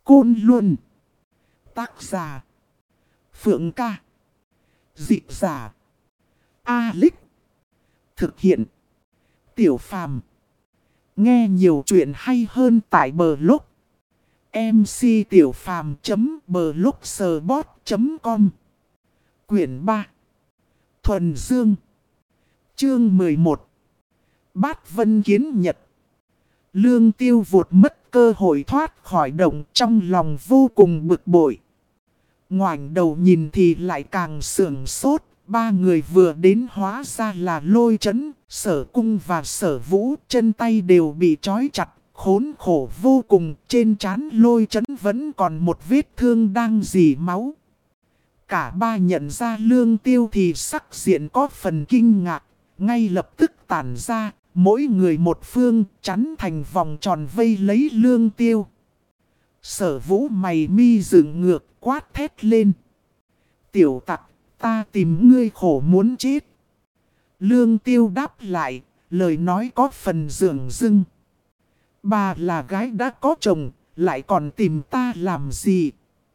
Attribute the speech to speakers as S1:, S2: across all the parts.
S1: Côn Luân. Tác giả Phượng Ca. Dịch giả A-Lích. Thực hiện Tiểu Phàm. Nghe nhiều chuyện hay hơn tại Blog mctiểupham.blogspot.com. Quyển 3 Thuần Dương. Chương 11. Bát Vân Kiến Nhật. Lương Tiêu vụt mất cơ hội thoát khỏi động, trong lòng vô cùng bực bội. Ngoảnh đầu nhìn thì lại càng sửng sốt. Ba người vừa đến hóa ra là Lôi Chấn, Sở Cung và Sở Vũ. Chân tay đều bị trói chặt, khốn khổ vô cùng. Trên trán Lôi Chấn vẫn còn một vết thương đang rỉ máu. Cả ba nhận ra Lương Tiêu thì sắc diện có phần kinh ngạc. Ngay lập tức tản ra, mỗi người một phương, chắn thành vòng tròn vây lấy Lương Tiêu. Sở Vũ mày mi dựng ngược, quát thét lên: "Tiểu tặc, ta tìm ngươi khổ muốn chết." Lương Tiêu đáp lại, lời nói có phần dửng dưng: "Bà là gái đã có chồng, lại còn tìm ta làm gì?"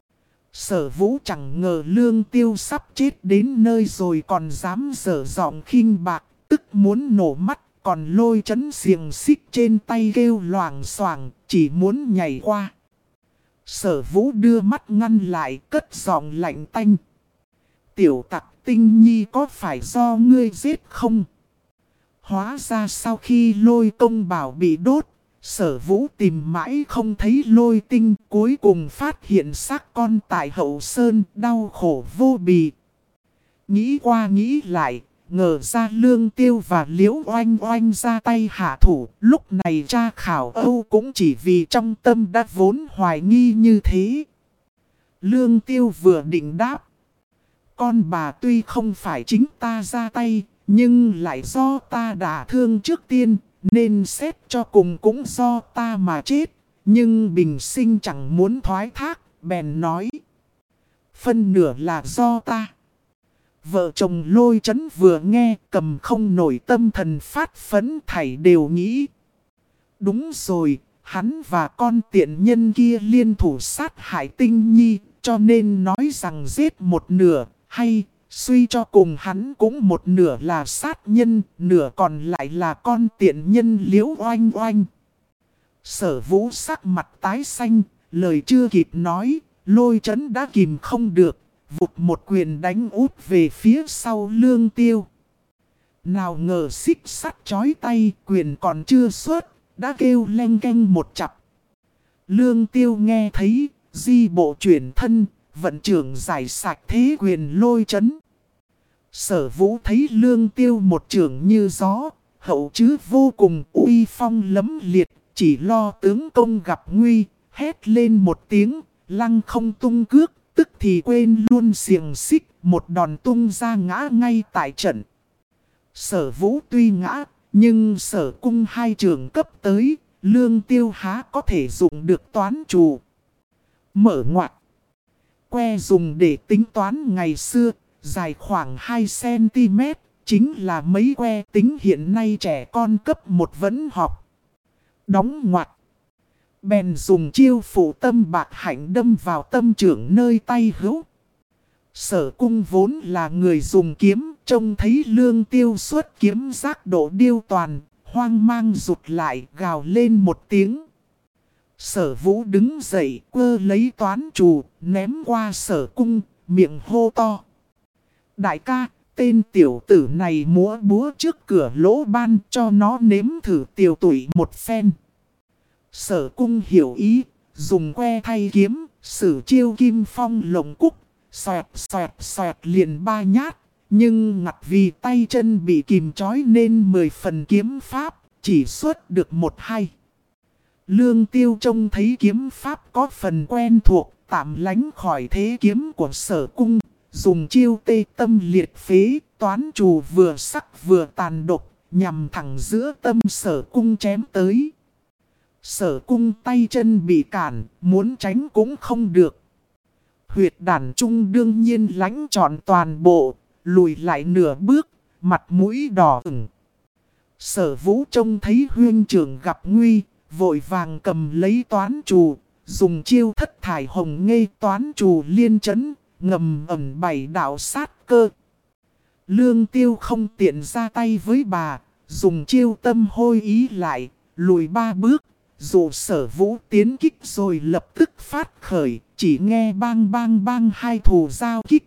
S1: Sở Vũ chẳng ngờ Lương Tiêu sắp chết đến nơi rồi còn dám dở giọng khinh bạc, tức muốn nổ mắt. Còn Lôi Chấn xiềng xích trên tay kêu loảng xoảng, chỉ muốn nhảy qua. Sở Vũ đưa mắt ngăn lại, cất giọng lạnh tanh: "Tiểu tặc, Tinh Nhi có phải do ngươi giết không?" Hóa ra sau khi Lôi Công Bảo bị đốt, Sở Vũ tìm mãi không thấy Lôi Tinh, cuối cùng phát hiện xác con tại Hậu Sơn, đau khổ vô bì. Nghĩ qua nghĩ lại, ngờ ra Lương Tiêu và Liễu Oanh Oanh ra tay hạ thủ. Lúc này tra khảo Âu cũng chỉ vì trong tâm đã vốn hoài nghi như thế. Lương Tiêu vừa định đáp: "Con bà tuy không phải chính ta ra tay, nhưng lại do ta đả thương trước tiên, nên xét cho cùng cũng do ta mà chết." Nhưng bình sinh chẳng muốn thoái thác, bèn nói: "Phân nửa là do ta." Vợ chồng Lôi Chấn vừa nghe, cầm không nổi tâm thần phát phấn, thảy đều nghĩ: đúng rồi, hắn và con tiện nhân kia liên thủ sát hại Tinh Nhi, cho nên nói rằng giết một nửa, hay suy cho cùng hắn cũng một nửa là sát nhân, nửa còn lại là con tiện nhân Liễu Oanh Oanh. Sở Vũ sắc mặt tái xanh, lời chưa kịp nói, Lôi Chấn đã kìm không được, vụt một quyền đánh út về phía sau Lương Tiêu. Nào ngờ xích sắt chói tay, quyền còn chưa xuất, đã kêu leng keng một chặp. Lương Tiêu nghe thấy, di bộ chuyển thân, vận trưởng giải sạch thế quyền Lôi Chấn. Sở Vũ thấy Lương Tiêu một trưởng như gió, hậu chứ vô cùng uy phong lẫm liệt, chỉ lo tướng công gặp nguy, hét lên một tiếng, lăng không tung cước. Tức thì quên luôn xiềng xích, một đòn tung ra ngã ngay tại trận. Sở Vũ tuy ngã, nhưng Sở Cung hai trường cấp tới, Lương Tiêu há có thể dùng được toán trù. Mở ngoặc. Que dùng để tính toán ngày xưa, dài khoảng 2cm, chính là mấy que tính hiện nay trẻ con cấp 1 vẫn học. Đóng ngoặc. Bèn dùng chiêu phụ tâm bạc hạnh đâm vào tâm trưởng nơi tay hữu. Sở Cung vốn là người dùng kiếm, trông thấy Lương Tiêu xuất kiếm giác độ điêu toàn, hoang mang rụt lại, gào lên một tiếng. Sở Vũ đứng dậy, quơ lấy toán trù, ném qua Sở Cung, miệng hô to: "Đại ca, tên tiểu tử này múa búa trước cửa lỗ ban, cho nó nếm thử tiều tụy một phen." Sở Cung hiểu ý, dùng que thay kiếm, sử chiêu kim phong lồng cúc, xoẹt xoẹt xoẹt liền 3 nhát. Nhưng ngặt vì tay chân bị kìm trói nên 10 phần kiếm pháp, chỉ xuất được 1-2. Lương Tiêu trông thấy kiếm pháp có phần quen thuộc, tạm lánh khỏi thế kiếm của Sở Cung, dùng chiêu tê tâm liệt phế, toán trù vừa sắc vừa tàn độc, nhằm thẳng giữa tâm Sở Cung chém tới. Sở Cung tay chân bị cản, muốn tránh cũng không được. Huyệt đàn trung đương nhiên lánh trọn toàn bộ, lùi lại nửa bước, mặt mũi đỏ ửng. Sở Vũ trông thấy huynh trưởng gặp nguy, vội vàng cầm lấy toán trù, dùng chiêu thất thải hồng nghê toán trù liên chấn, ngầm ẩn bảy đạo sát cơ. Lương Tiêu không tiện ra tay với bà, dùng chiêu tâm hôi ý lại, lùi 3 bước, dù Sở Vũ tiến kích rồi lập tức phát khởi, chỉ nghe bang bang bang hai thủ giao kích.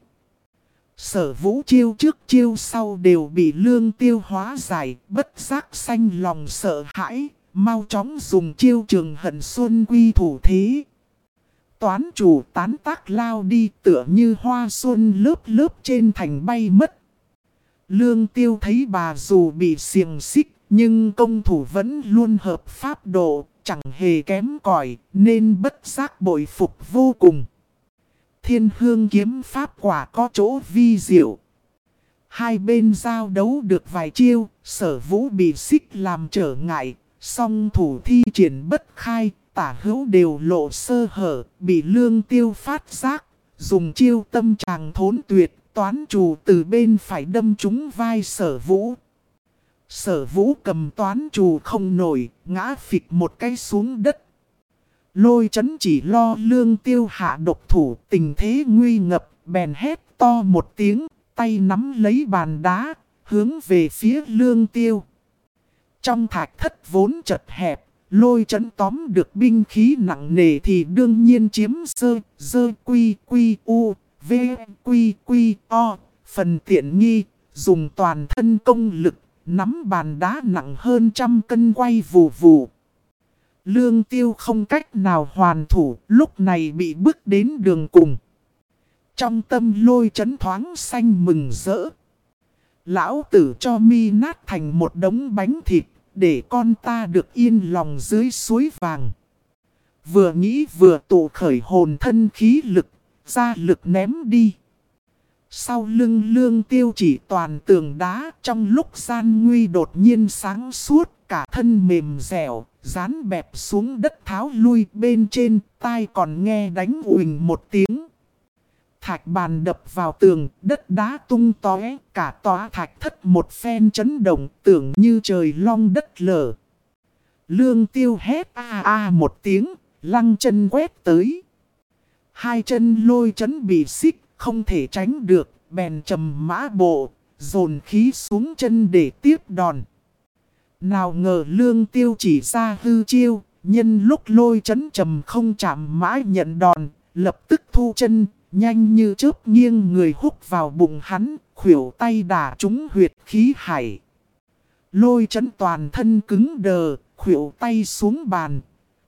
S1: Sở Vũ chiêu trước chiêu sau đều bị Lương Tiêu hóa giải, bất giác sanh lòng sợ hãi, mau chóng dùng chiêu Trường Hận Xuân quy thủ thế. Toán chủ tán tác lao đi tựa như hoa xuân lớp lớp trên thành bay mất. Lương Tiêu thấy bà dù bị xiềng xích, nhưng công thủ vẫn luôn hợp pháp độ, chẳng hề kém cỏi nên bất giác bội phục vô cùng. Thiên Hương kiếm pháp quả có chỗ vi diệu. Hai bên giao đấu được vài chiêu, Sở Vũ bị xích làm trở ngại, song thủ thi triển bất khai, tả hữu đều lộ sơ hở, bị Lương Tiêu phát giác, dùng chiêu tâm tràng thốn tuyệt, toán trù từ bên phải đâm trúng vai Sở Vũ. Sở Vũ cầm toán trù không nổi, ngã phịch một cái xuống đất. Lôi Chấn chỉ lo Lương Tiêu hạ độc thủ, tình thế nguy ngập, bèn hét to một tiếng, tay nắm lấy bàn đá, hướng về phía Lương Tiêu. Trong thạch thất vốn chật hẹp, Lôi Chấn tóm được binh khí nặng nề thì đương nhiên chiếm dơ quy quy u, v quy quy o, phần tiện nghi, dùng toàn thân công lực, nắm bàn đá nặng hơn 100 cân quay vù vù. Lương Tiêu không cách nào hoàn thủ, lúc này bị bước đến đường cùng. Trong tâm Lôi Chấn thoáng xanh mừng rỡ. Lão tử cho mi nát thành một đống bánh thịt, để con ta được yên lòng dưới suối vàng. Vừa nghĩ vừa tụ khởi hồn thân khí lực, ra lực ném đi. Sau lưng Lương Tiêu chỉ toàn tường đá, trong lúc gian nguy đột nhiên sáng suốt, cả thân mềm dẻo, dán bẹp xuống đất tháo lui bên trên, tai còn nghe đánh uỳnh một tiếng. Thạch bàn đập vào tường, đất đá tung tóe, cả tòa thạch thất một phen chấn động, tưởng như trời long đất lở. Lương Tiêu hét a a một tiếng, lăng chân quét tới. Hai chân Lôi Chấn bị xích, không thể tránh được, bèn trầm mã bộ, dồn khí xuống chân để tiếp đòn. Nào ngờ Lương Tiêu chỉ ra hư chiêu, nhân lúc Lôi Chấn trầm không chạm mã nhận đòn, lập tức thu chân, nhanh như chớp nghiêng người húc vào bụng hắn, khuỷu tay đả trúng huyệt khí hải. Lôi Chấn toàn thân cứng đờ, khuỷu tay xuống bàn.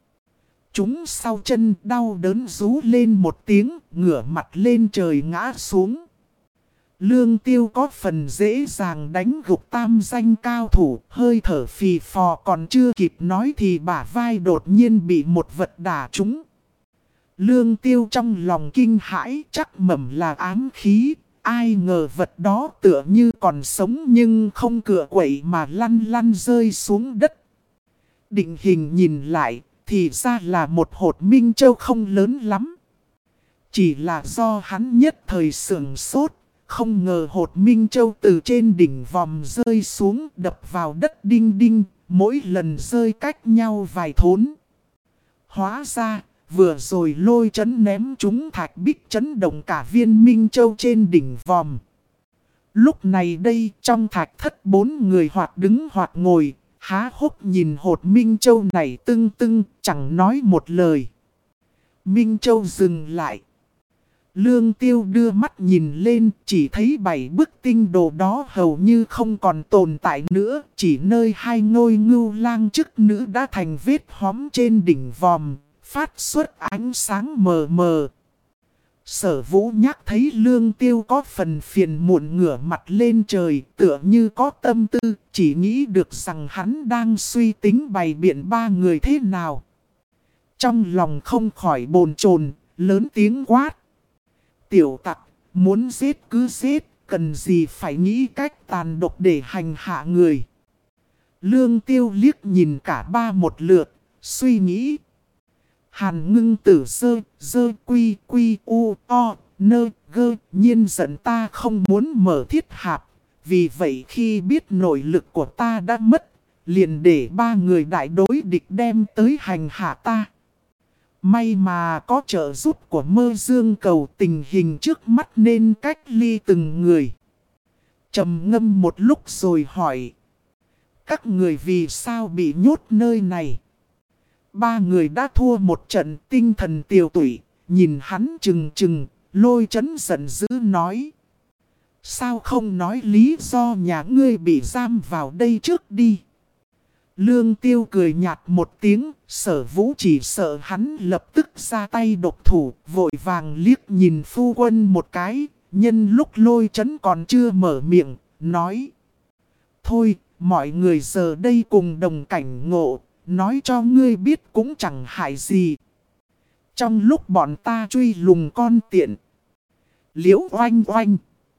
S1: Chúng sau chân đau đớn rú lên một tiếng, ngửa mặt lên trời ngã xuống. Lương Tiêu có phần dễ dàng đánh gục tam danh cao thủ, hơi thở phì phò còn chưa kịp nói thì bả vai đột nhiên bị một vật đả trúng. Lương Tiêu trong lòng kinh hãi, chắc mẩm là ám khí, ai ngờ vật đó tựa như còn sống nhưng không cựa quậy mà lăn lăn rơi xuống đất. Định hình nhìn lại, thì ra là một hột minh châu không lớn lắm. Chỉ là do hắn nhất thời sửng sốt, không ngờ hột minh châu từ trên đỉnh vòm rơi xuống đập vào đất đinh đinh, mỗi lần rơi cách nhau vài thốn. Hóa ra, vừa rồi Lôi Chấn ném chúng thạch bích chấn động cả viên minh châu trên đỉnh vòm. Lúc này đây, trong thạch thất 4 người hoặc đứng hoặc ngồi, há hốc nhìn hột minh châu này tưng tưng, chẳng nói một lời. Minh châu dừng lại. Lương Tiêu đưa mắt nhìn lên, chỉ thấy 7 bức tinh đồ đó hầu như không còn tồn tại nữa, chỉ nơi 2 ngôi ngưu lang chức nữ đã thành vết hóm trên đỉnh vòm, phát xuất ánh sáng mờ mờ. Sở Vũ nhắc thấy Lương Tiêu có phần phiền muộn ngửa mặt lên trời, tựa như có tâm tư, chỉ nghĩ được rằng hắn đang suy tính bày biện 3 người thế nào. Trong lòng không khỏi bồn chồn, lớn tiếng quát. Tiểu tặc, muốn giết cứ giết, cần gì phải nghĩ cách tàn độc để hành hạ người. Lương Tiêu liếc nhìn cả 3 một lượt, suy nghĩ. Hàn Ngưng Tử dơ quy quy u o nơ gơ, nhiên giận ta không muốn mở thiết hạp. Vì vậy khi biết nội lực của ta đã mất, liền để 3 người đại đối địch đem tới hành hạ ta. May mà có trợ giúp của Mơ Dương Cầu, tình hình trước mắt nên cách ly từng người. Trầm ngâm một lúc rồi hỏi. Các người vì sao bị nhốt nơi này? Ba người đã thua một trận, tinh thần tiều tụy, nhìn hắn chừng chừng, Lôi Chấn giận dữ nói. Sao không nói lý do nhà ngươi bị giam vào đây trước đi? Lương Tiêu cười nhạt một tiếng, Sở Vũ chỉ sợ hắn lập tức ra tay độc thủ, vội vàng liếc nhìn phu quân một cái, nhân lúc Lôi Chấn còn chưa mở miệng, nói. Thôi, mọi người giờ đây cùng đồng cảnh ngộ, nói cho ngươi biết cũng chẳng hại gì. Trong lúc bọn ta truy lùng con tiện, Liễu Oanh Oanh,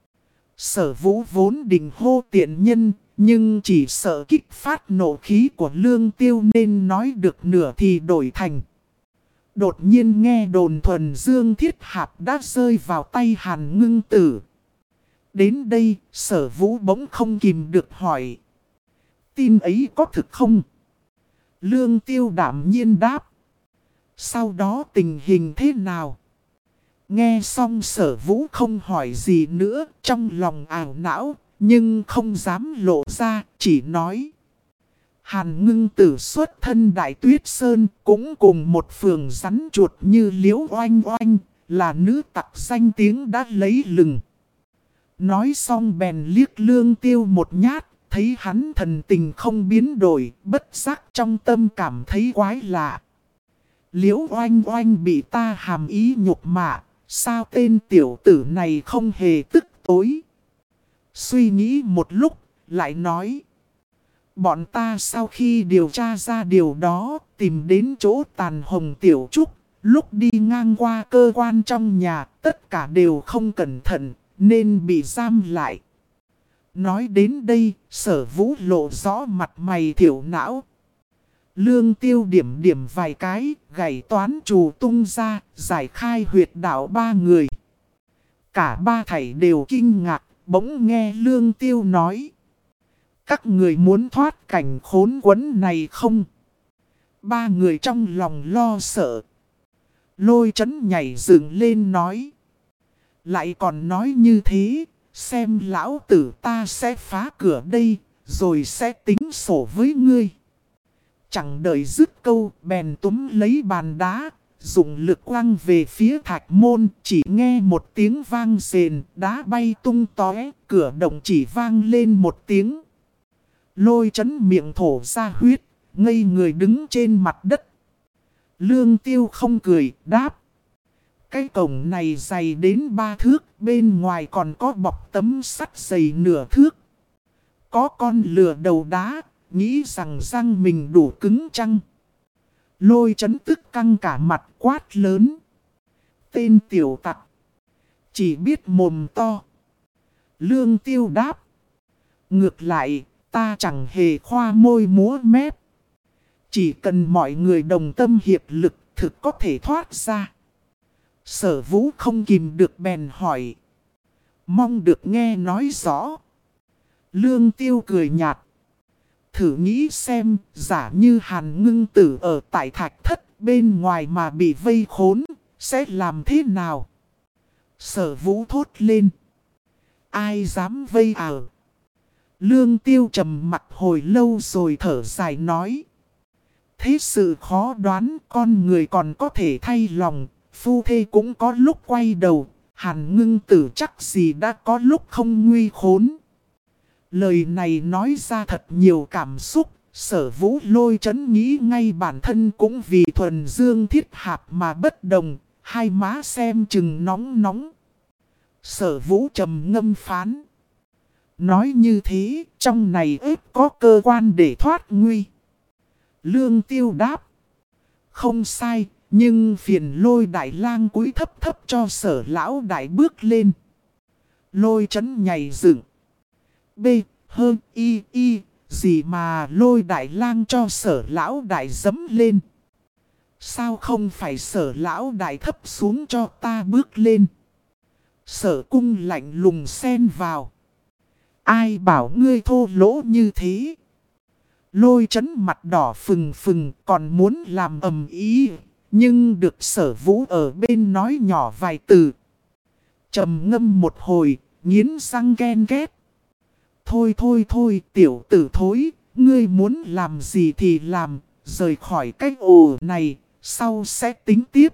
S1: Sở Vũ vốn định hô tiện nhân, nhưng chỉ sợ kích phát nộ khí của Lương Tiêu nên nói được nửa thì đổi thành. Đột nhiên nghe đồn Thuần Dương Thiết Hạp đã rơi vào tay Hàn Ngưng Tử. Đến đây, Sở Vũ bỗng không kìm được hỏi. Tin ấy có thực không? Lương Tiêu đảm nhiên đáp. Sau đó tình hình thế nào? Nghe xong Sở Vũ không hỏi gì nữa, trong lòng ảo não, nhưng không dám lộ ra, chỉ nói. Hàn Ngưng Tử xuất thân Đại Tuyết Sơn, cũng cùng một phường rắn chuột như Liễu Oanh Oanh, là nữ tặc danh tiếng đã lấy lừng. Nói xong bèn liếc Lương Tiêu một nhát, thấy hắn thần tình không biến đổi, bất giác trong tâm cảm thấy quái lạ. Liễu Oanh Oanh bị ta hàm ý nhục mạ, sao tên tiểu tử này không hề tức tối? Suy nghĩ một lúc, lại nói. Bọn ta sau khi điều tra ra điều đó, tìm đến chỗ Tàn Hồng Tiểu Trúc, lúc đi ngang qua cơ quan trong nhà, tất cả đều không cẩn thận, nên bị giam lại. Nói đến đây, Sở Vũ lộ rõ mặt mày thiểu não. Lương Tiêu điểm điểm vài cái, gảy toán trù tung ra, giải khai huyệt đạo ba người. Cả ba thảy đều kinh ngạc, bỗng nghe Lương Tiêu nói. Các người muốn thoát cảnh khốn quẫn này không? Ba người trong lòng lo sợ. Lôi Chấn nhảy dựng lên nói. Lại còn nói như thế, xem lão tử ta sẽ phá cửa đây, rồi sẽ tính sổ với ngươi. Chẳng đợi dứt câu, bèn túm lấy bàn đá, dùng lực quăng về phía thạch môn, chỉ nghe một tiếng vang rền, đá bay tung tóe, cửa động chỉ vang lên một tiếng. Lôi Chấn miệng thổ ra huyết, ngây người đứng trên mặt đất. Lương Tiêu không cười, đáp. Cái cổng này dày đến 3 thước, bên ngoài còn có bọc tấm sắt dày nửa thước. Có con lừa đầu đá, nghĩ rằng răng mình đủ cứng chăng? Lôi Chấn tức căng cả mặt quát lớn. Tên tiểu tặc, chỉ biết mồm to. Lương Tiêu đáp. Ngược lại, ta chẳng hề khoa môi múa mép. Chỉ cần mọi người đồng tâm hiệp lực thực có thể thoát ra. Sở Vũ không kìm được bèn hỏi. Mong được nghe nói rõ. Lương Tiêu cười nhạt. Thử nghĩ xem, giả như Hàn Ngưng Tử ở tại thạch thất bên ngoài mà bị vây khốn, sẽ làm thế nào? Sở Vũ thốt lên. Ai dám vây ở? Lương Tiêu trầm mặt hồi lâu rồi thở dài nói. Thế sự khó đoán, con người còn có thể thay lòng, phu thê cũng có lúc quay đầu, Hàn Ngưng Tử chắc gì đã có lúc không nguy khốn. Lời này nói ra thật nhiều cảm xúc, Sở Vũ Lôi Chấn nghĩ ngay bản thân cũng vì Thuần Dương Thiết Hạp mà bất đồng, hai má xem chừng nóng nóng. Sở Vũ trầm ngâm phán. Nói như thế, trong này ếp có cơ quan để thoát nguy. Lương Tiêu đáp. Không sai, nhưng phiền Lôi Đại Lang cúi thấp thấp cho Sở Lão Đại bước lên. Lôi Chấn nhảy dựng. B, hơn y, gì mà Lôi Đại Lang cho Sở Lão Đại dẫm lên. Sao không phải Sở Lão Đại thấp xuống cho ta bước lên. Sở Cung lạnh lùng xen vào. Ai bảo ngươi thô lỗ như thế? Lôi Chấn mặt đỏ phừng phừng còn muốn làm ầm ý, nhưng được Sở Vũ ở bên nói nhỏ vài từ. Trầm ngâm một hồi, nghiến răng ghen ghét. Thôi thôi thôi, tiểu tử thối, ngươi muốn làm gì thì làm, rời khỏi cái ổ này, sau sẽ tính tiếp.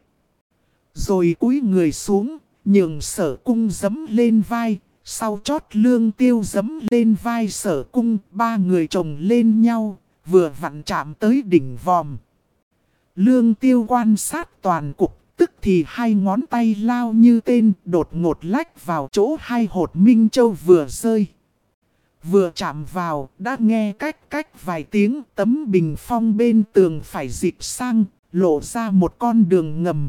S1: Rồi cúi người xuống, nhường Sở Cung giẫm lên vai, sau chót Lương Tiêu giẫm lên vai Sở Cung, ba người chồng lên nhau, vừa vặn chạm tới đỉnh vòm. Lương Tiêu quan sát toàn cục, tức thì hai ngón tay lao như tên, đột ngột lách vào chỗ hai hột Minh Châu vừa rơi. Vừa chạm vào, đã nghe cách vài tiếng, tấm bình phong bên tường phải dịch sang, lộ ra một con đường ngầm.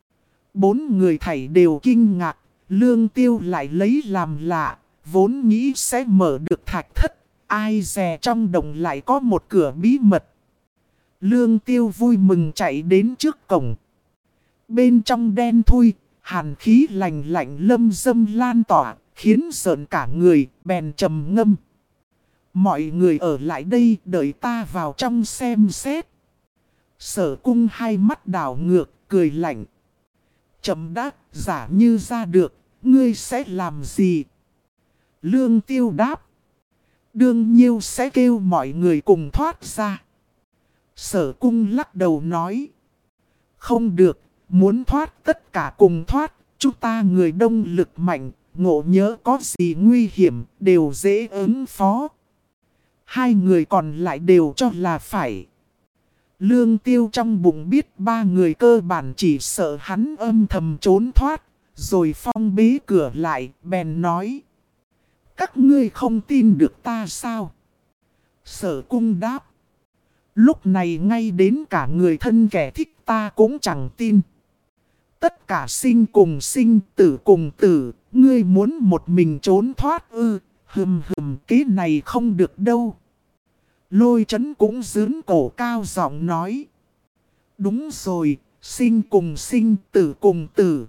S1: Bốn người thảy đều kinh ngạc, Lương Tiêu lại lấy làm lạ, vốn nghĩ sẽ mở được thạch thất, ai dè trong đồng lại có một cửa bí mật. Lương Tiêu vui mừng chạy đến trước cổng. Bên trong đen thui, hàn khí lạnh lạnh lâm dâm lan tỏa, khiến rợn cả người, bèn trầm ngâm. Mọi người ở lại đây đợi ta vào trong xem xét. Sở Cung hai mắt đảo ngược, cười lạnh. Chậm đáp, giả như ra được, ngươi sẽ làm gì? Lương Tiêu đáp. Đương nhiêu sẽ kêu mọi người cùng thoát ra. Sở Cung lắc đầu nói. Không được, muốn thoát tất cả cùng thoát, chúng ta người đông lực mạnh, ngộ nhớ có gì nguy hiểm, đều dễ ứng phó. Hai người còn lại đều cho là phải. Lương Tiêu trong bụng biết ba người cơ bản chỉ sợ hắn âm thầm trốn thoát, rồi phong bế cửa lại, bèn nói. Các ngươi không tin được ta sao? Sở Cung đáp. Lúc này ngay đến cả người thân kẻ thích ta cũng chẳng tin. Tất cả sinh cùng sinh, tử cùng tử, ngươi muốn một mình trốn thoát ư, cái này không được đâu. Lôi Chấn cũng dướn cổ cao giọng nói. Đúng rồi, sinh cùng sinh, tử cùng tử.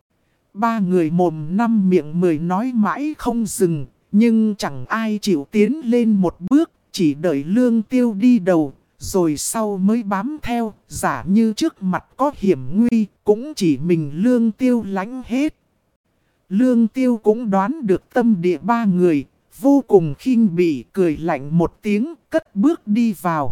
S1: Ba người mồm năm miệng mười nói mãi không dừng, nhưng chẳng ai chịu tiến lên một bước, chỉ đợi Lương Tiêu đi đầu, rồi sau mới bám theo, giả như trước mặt có hiểm nguy, cũng chỉ mình Lương Tiêu lánh hết. Lương Tiêu cũng đoán được tâm địa ba người, vô cùng khinh bỉ, cười lạnh một tiếng, cất bước đi vào.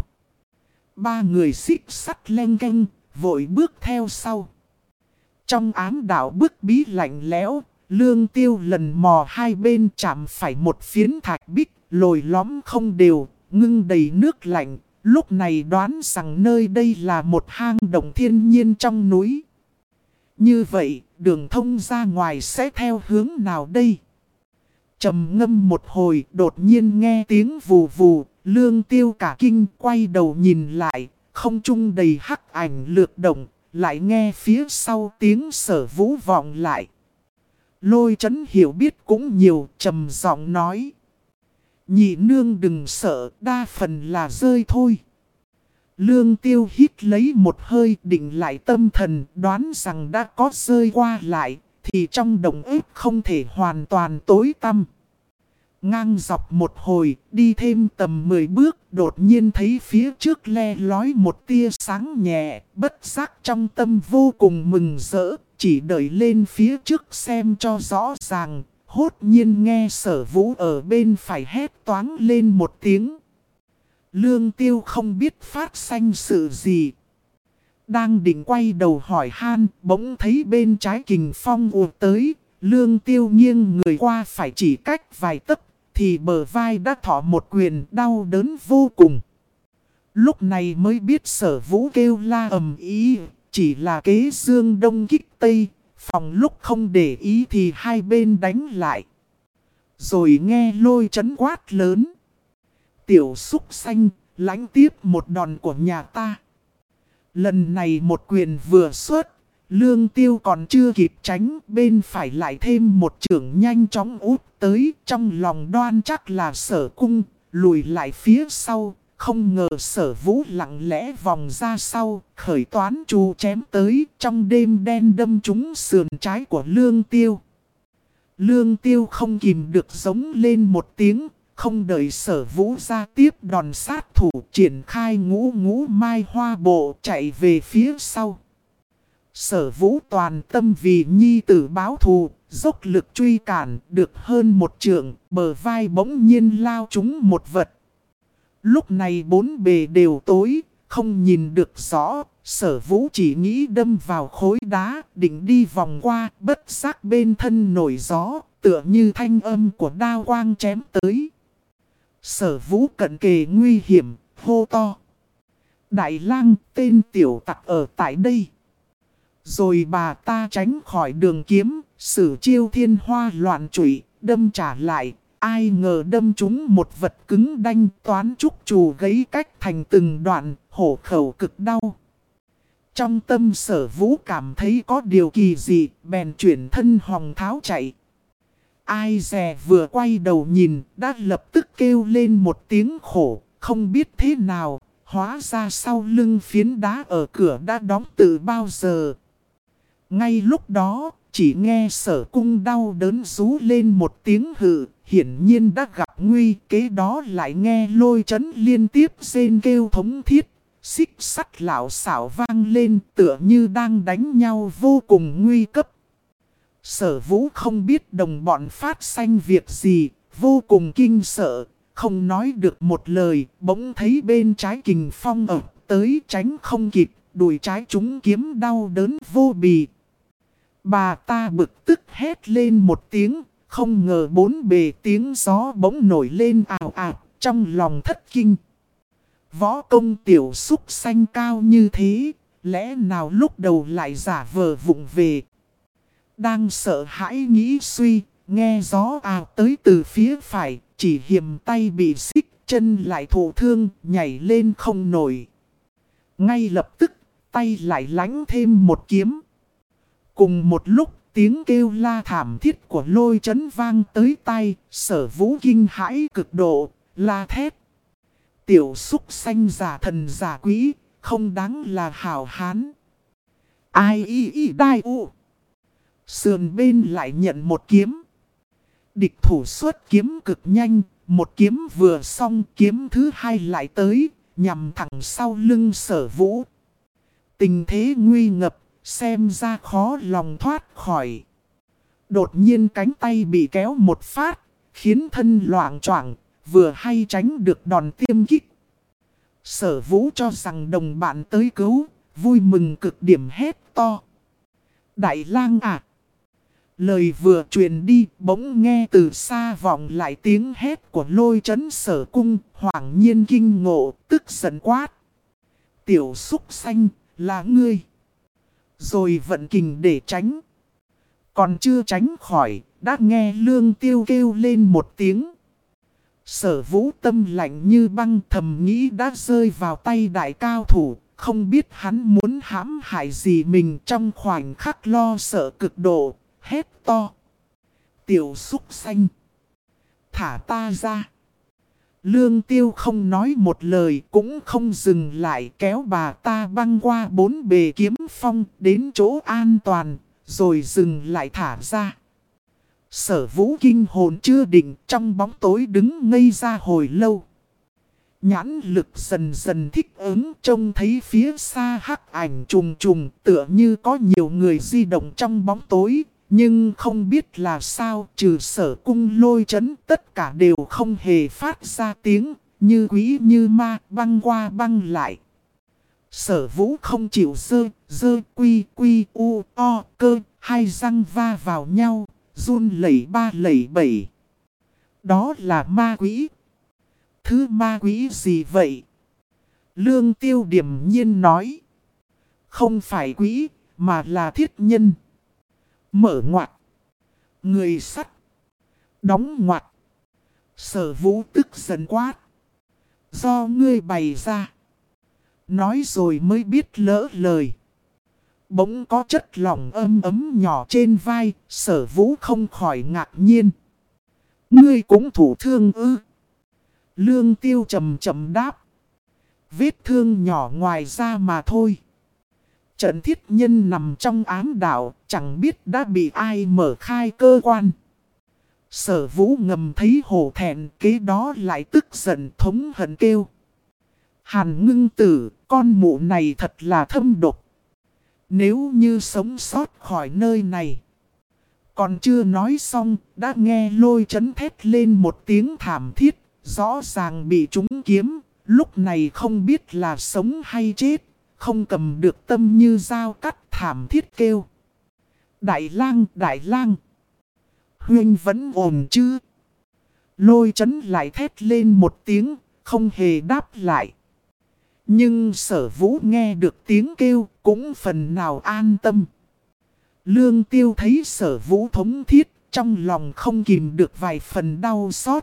S1: Ba người xích sắt len canh, vội bước theo sau. Trong ám đạo bức bí lạnh lẽo, Lương Tiêu lần mò hai bên chạm phải một phiến thạch bích, lồi lõm không đều, ngưng đầy nước lạnh. Lúc này đoán rằng nơi đây là một hang động thiên nhiên trong núi. Như vậy, đường thông ra ngoài sẽ theo hướng nào đây? Trầm ngâm một hồi, đột nhiên nghe tiếng vù vù, Lương Tiêu cả kinh quay đầu nhìn lại, không trung đầy hắc ảnh lược động, lại nghe phía sau tiếng Sở Vũ vọng lại. Lôi Chấn hiểu biết cũng nhiều, trầm giọng nói. Nhị nương đừng sợ, đa phần là rơi thôi. Lương Tiêu hít lấy một hơi, định lại tâm thần, đoán rằng đã có rơi qua lại, thì trong động ếp không thể hoàn toàn tối tăm. Ngang dọc một hồi, đi thêm tầm 10 bước, đột nhiên thấy phía trước le lói một tia sáng nhẹ, bất giác trong tâm vô cùng mừng rỡ, chỉ đợi lên phía trước xem cho rõ ràng, hốt nhiên nghe Sở Vũ ở bên phải hét toáng lên một tiếng. Lương Tiêu không biết phát sanh sự gì. Đang định quay đầu hỏi han, bỗng thấy bên trái Kình Phong ùa tới, Lương Tiêu nghiêng người qua phải chỉ cách vài tấc, thì bờ vai đã thọ một quyền đau đớn vô cùng. Lúc này mới biết Sở Vũ kêu la ầm ĩ, chỉ là kế dương đông kích tây, phòng lúc không để ý thì hai bên đánh lại. Rồi nghe Lôi Chấn quát lớn. Tiểu súc xanh, lãnh tiếp một đòn của nhà ta. Lần này một quyền vừa xuất, Lương Tiêu còn chưa kịp tránh, bên phải lại thêm một chưởng nhanh chóng út tới, trong lòng đoan chắc là Sở Cung, lùi lại phía sau, không ngờ Sở Vũ lặng lẽ vòng ra sau, khởi toán chu chém tới, trong đêm đen đâm trúng sườn trái của Lương Tiêu. Lương Tiêu không kìm được giống lên một tiếng, không đợi Sở Vũ ra tiếp đòn sát thủ, triển khai ngũ ngũ mai hoa bộ chạy về phía sau. Sở Vũ toàn tâm vì nhi tử báo thù, dốc lực truy cản được hơn một trượng, bờ vai bỗng nhiên lao trúng một vật. Lúc này bốn bề đều tối, không nhìn được rõ, Sở Vũ chỉ nghĩ đâm vào khối đá, định đi vòng qua, bất giác bên thân nổi gió, tựa như thanh âm của đao quang chém tới. Sở Vũ cận kề nguy hiểm, hô to. Đại lang, tên tiểu tặc ở tại đây. Rồi bà ta tránh khỏi đường kiếm, sử chiêu thiên hoa loạn trụy, đâm trả lại. Ai ngờ đâm trúng một vật cứng đanh, toán trúc trù gãy cách thành từng đoạn, hổ khẩu cực đau. Trong tâm Sở Vũ cảm thấy có điều kỳ dị, bèn chuyển thân hòng tháo chạy. Ai dè vừa quay đầu nhìn, đã lập tức kêu lên một tiếng khổ, không biết thế nào, hóa ra sau lưng phiến đá ở cửa đã đóng từ bao giờ. Ngay lúc đó, chỉ nghe Sở Cung đau đớn rú lên một tiếng hự, hiển nhiên đã gặp nguy. Kế đó lại nghe Lôi Chấn liên tiếp rên kêu thống thiết, xích sắt lảo xảo vang lên tựa như đang đánh nhau vô cùng nguy cấp. Sở Vũ không biết đồng bọn phát sanh việc gì, vô cùng kinh sợ, không nói được một lời, bỗng thấy bên trái kình phong ập tới tránh không kịp, đùi trái trúng kiếm đau đớn vô bì. Bà ta bực tức hét lên một tiếng, không ngờ bốn bề tiếng gió bỗng nổi lên ào ào, trong lòng thất kinh. Võ công tiểu xúc xanh cao như thế, lẽ nào lúc đầu lại giả vờ vụng về. Đang sợ hãi nghĩ suy, nghe gió ào tới từ phía phải, chỉ hiềm tay bị xích, chân lại thụ thương, nhảy lên không nổi. Ngay lập tức, tay lại lánh thêm một kiếm. Cùng một lúc, tiếng kêu la thảm thiết của Lôi Chấn vang tới tai, Sở Vũ kinh hãi cực độ, la thét. Tiểu xúc xanh giả thần giả quý, không đáng là hảo hán. Ai y đai u. Sườn bên lại nhận một kiếm. Địch thủ xuất kiếm cực nhanh, một kiếm vừa xong kiếm thứ hai lại tới, nhằm thẳng sau lưng Sở Vũ. Tình thế nguy ngập, xem ra khó lòng thoát khỏi. Đột nhiên cánh tay bị kéo một phát, khiến thân loạng choạng, vừa hay tránh được đòn tiêm kích. Sở Vũ cho rằng đồng bạn tới cứu, vui mừng cực điểm hét to. Đại lang à! Lời vừa truyền đi, bỗng nghe từ xa vọng lại tiếng hét của Lôi Chấn. Sở Cung, hoảng nhiên kinh ngộ, tức giận quát. Tiểu xúc xanh, là ngươi. Rồi vận kình để tránh. Còn chưa tránh khỏi, đã nghe Lương Tiêu kêu lên một tiếng. Sở Vũ tâm lạnh như băng, thầm nghĩ đã rơi vào tay đại cao thủ. Không biết hắn muốn hãm hại gì mình, trong khoảnh khắc lo sợ cực độ, hét to. Tiểu xúc xanh, thả ta ra. Lương Tiêu không nói một lời, cũng không dừng lại, kéo bà ta băng qua bốn bề kiếm phong đến chỗ an toàn, rồi dừng lại thả ra. Sở Vũ kinh hồn chưa định, trong bóng tối đứng ngây ra hồi lâu. Nhãn lực dần dần thích ứng, trông thấy phía xa hắc ảnh trùng trùng, tựa như có nhiều người di động trong bóng tối. Nhưng không biết là sao, trừ Sở Cung Lôi Chấn, tất cả đều không hề phát ra tiếng, như quỷ như ma, băng qua băng lại. Sở Vũ không chịu dơ quy u o cơ, hai răng va vào nhau, run lẩy ba lẩy bẩy. Đó là ma quỷ. Thứ ma quỷ gì vậy? Lương Tiêu điềm nhiên nói. Không phải quỷ, mà là thiết nhân. Mở ngoặt. Người sắt. Đóng ngoặt. Sở Vũ tức giận quát. Do ngươi bày ra. Nói rồi mới biết lỡ lời. Bỗng có chất lỏng ấm nhỏ trên vai. Sở Vũ không khỏi ngạc nhiên. Ngươi cũng thủ thương ư? Lương Tiêu chậm chậm đáp. Vết thương nhỏ ngoài da mà thôi. Trận thiết nhân nằm trong ám đạo, chẳng biết đã bị ai mở khai cơ quan. Sở Vũ ngầm thấy hổ thẹn, kế đó lại tức giận thống hận kêu. Hàn Ngưng Tử, con mụ này thật là thâm độc. Nếu như sống sót khỏi nơi này. Còn chưa nói xong, đã nghe Lôi Chấn thét lên một tiếng thảm thiết, rõ ràng bị trúng kiếm, lúc này không biết là sống hay chết, không cầm được tâm như dao cắt thảm thiết kêu. Đại lang, huynh vẫn ổn chứ? Lôi Chấn lại thét lên một tiếng, không hề đáp lại. Nhưng Sở Vũ nghe được tiếng kêu cũng phần nào an tâm. Lương Tiêu thấy Sở Vũ thống thiết, trong lòng không kìm được vài phần đau xót.